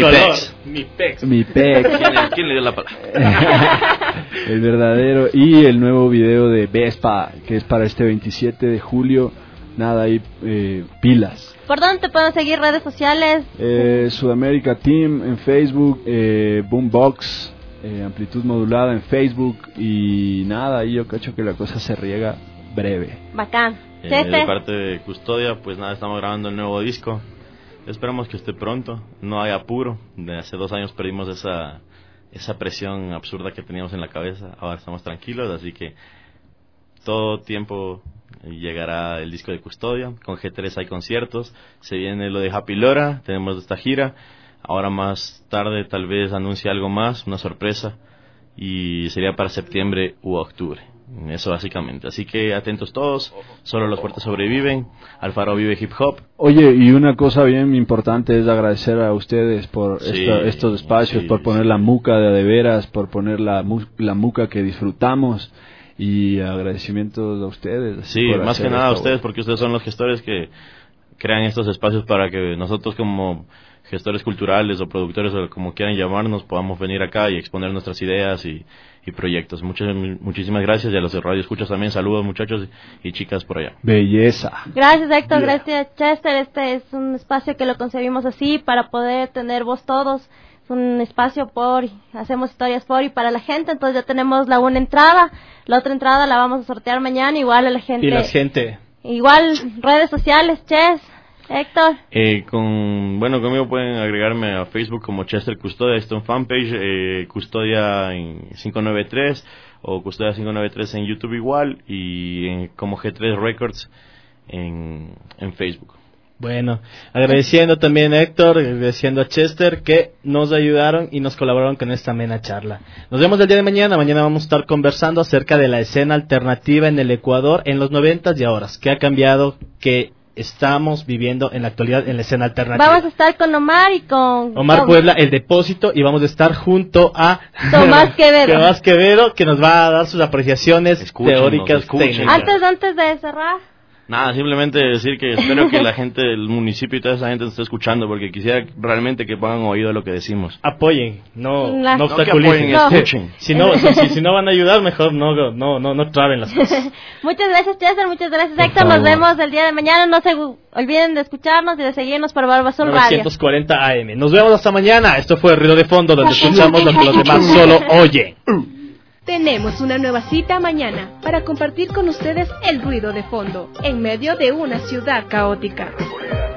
mi pex. ¿Quién le dio la palabra? El verdadero. Y el nuevo video de Vespa, que es para este 27 de julio. Nada, ahí pilas. ¿Por dónde te pueden seguir redes sociales? Sudamérica Team en Facebook, Boombox, Amplitud Modulada en Facebook y nada, ahí yo cacho que la cosa se riega breve. Bacán. De parte de Custodia, pues nada, estamos grabando el nuevo disco. Esperamos que esté pronto, no hay apuro. De hace 2 años perdimos esa presión absurda que teníamos en la cabeza, ahora estamos tranquilos, así que todo tiempo llegará el disco de Custodia. Con G3 hay conciertos, se viene lo de Happy Lora, tenemos esta gira. Ahora más tarde tal vez anuncie algo más, una sorpresa, y sería para septiembre u octubre. Eso básicamente. Así que atentos todos, solo los fuertes sobreviven, Alfaro vive hip hop. Oye, y una cosa bien importante es agradecer a ustedes por estos espacios, por poner la muca de veras, por poner la muca que disfrutamos. Y agradecimientos a ustedes. Sí, más que nada a ustedes, porque ustedes son los gestores que crean estos espacios para que nosotros como gestores culturales o productores o como quieran llamarnos podamos venir acá y exponer nuestras ideas y proyectos. Muchísimas gracias, y a los de Radio Escuchas también saludos, muchachos y chicas por allá. Belleza. Gracias, Héctor, gracias, Chester. Este es un espacio que lo concebimos así para poder tener voz todos. Un espacio hacemos historias por y para la gente. Entonces ya tenemos una entrada, la otra entrada la vamos a sortear mañana, igual a la gente. Y la gente. Igual redes sociales, Ches, Héctor. Conmigo pueden agregarme a Facebook como Chester Custodia, está en fanpage, Custodia en 593 o Custodia 593 en YouTube igual, y como G3 Records en Facebook. Bueno, agradeciendo también a Héctor, agradeciendo a Chester que nos ayudaron y nos colaboraron con esta amena charla. Nos vemos el día de mañana. Mañana vamos a estar conversando acerca de la escena alternativa en el Ecuador en los 90s y ahora. ¿Qué ha cambiado? ¿Qué estamos viviendo en la actualidad en la escena alternativa? Vamos a estar con Omar y con Omar Puebla, El Depósito, y vamos a estar junto a Tomás Quevedo. Tomás Quevedo, que nos va a dar sus apreciaciones teóricas técnicas. Antes de cerrar. Nada, simplemente decir que espero que la gente del municipio y toda esa gente nos esté escuchando, porque quisiera realmente que pongan oído a lo que decimos. Apoyen, no obstaculicen, escuchen. Si no van a ayudar, mejor no traben las cosas. Muchas gracias, Chester, muchas gracias, Héctor. Nos vemos el día de mañana. No se olviden de escucharnos y de seguirnos por Barba Azul Radio. 940 AM. Nos vemos hasta mañana. Esto fue Ruido de Fondo, donde escuchamos lo que los demás solo oyen. Tenemos una nueva cita mañana para compartir con ustedes el ruido de fondo en medio de una ciudad caótica.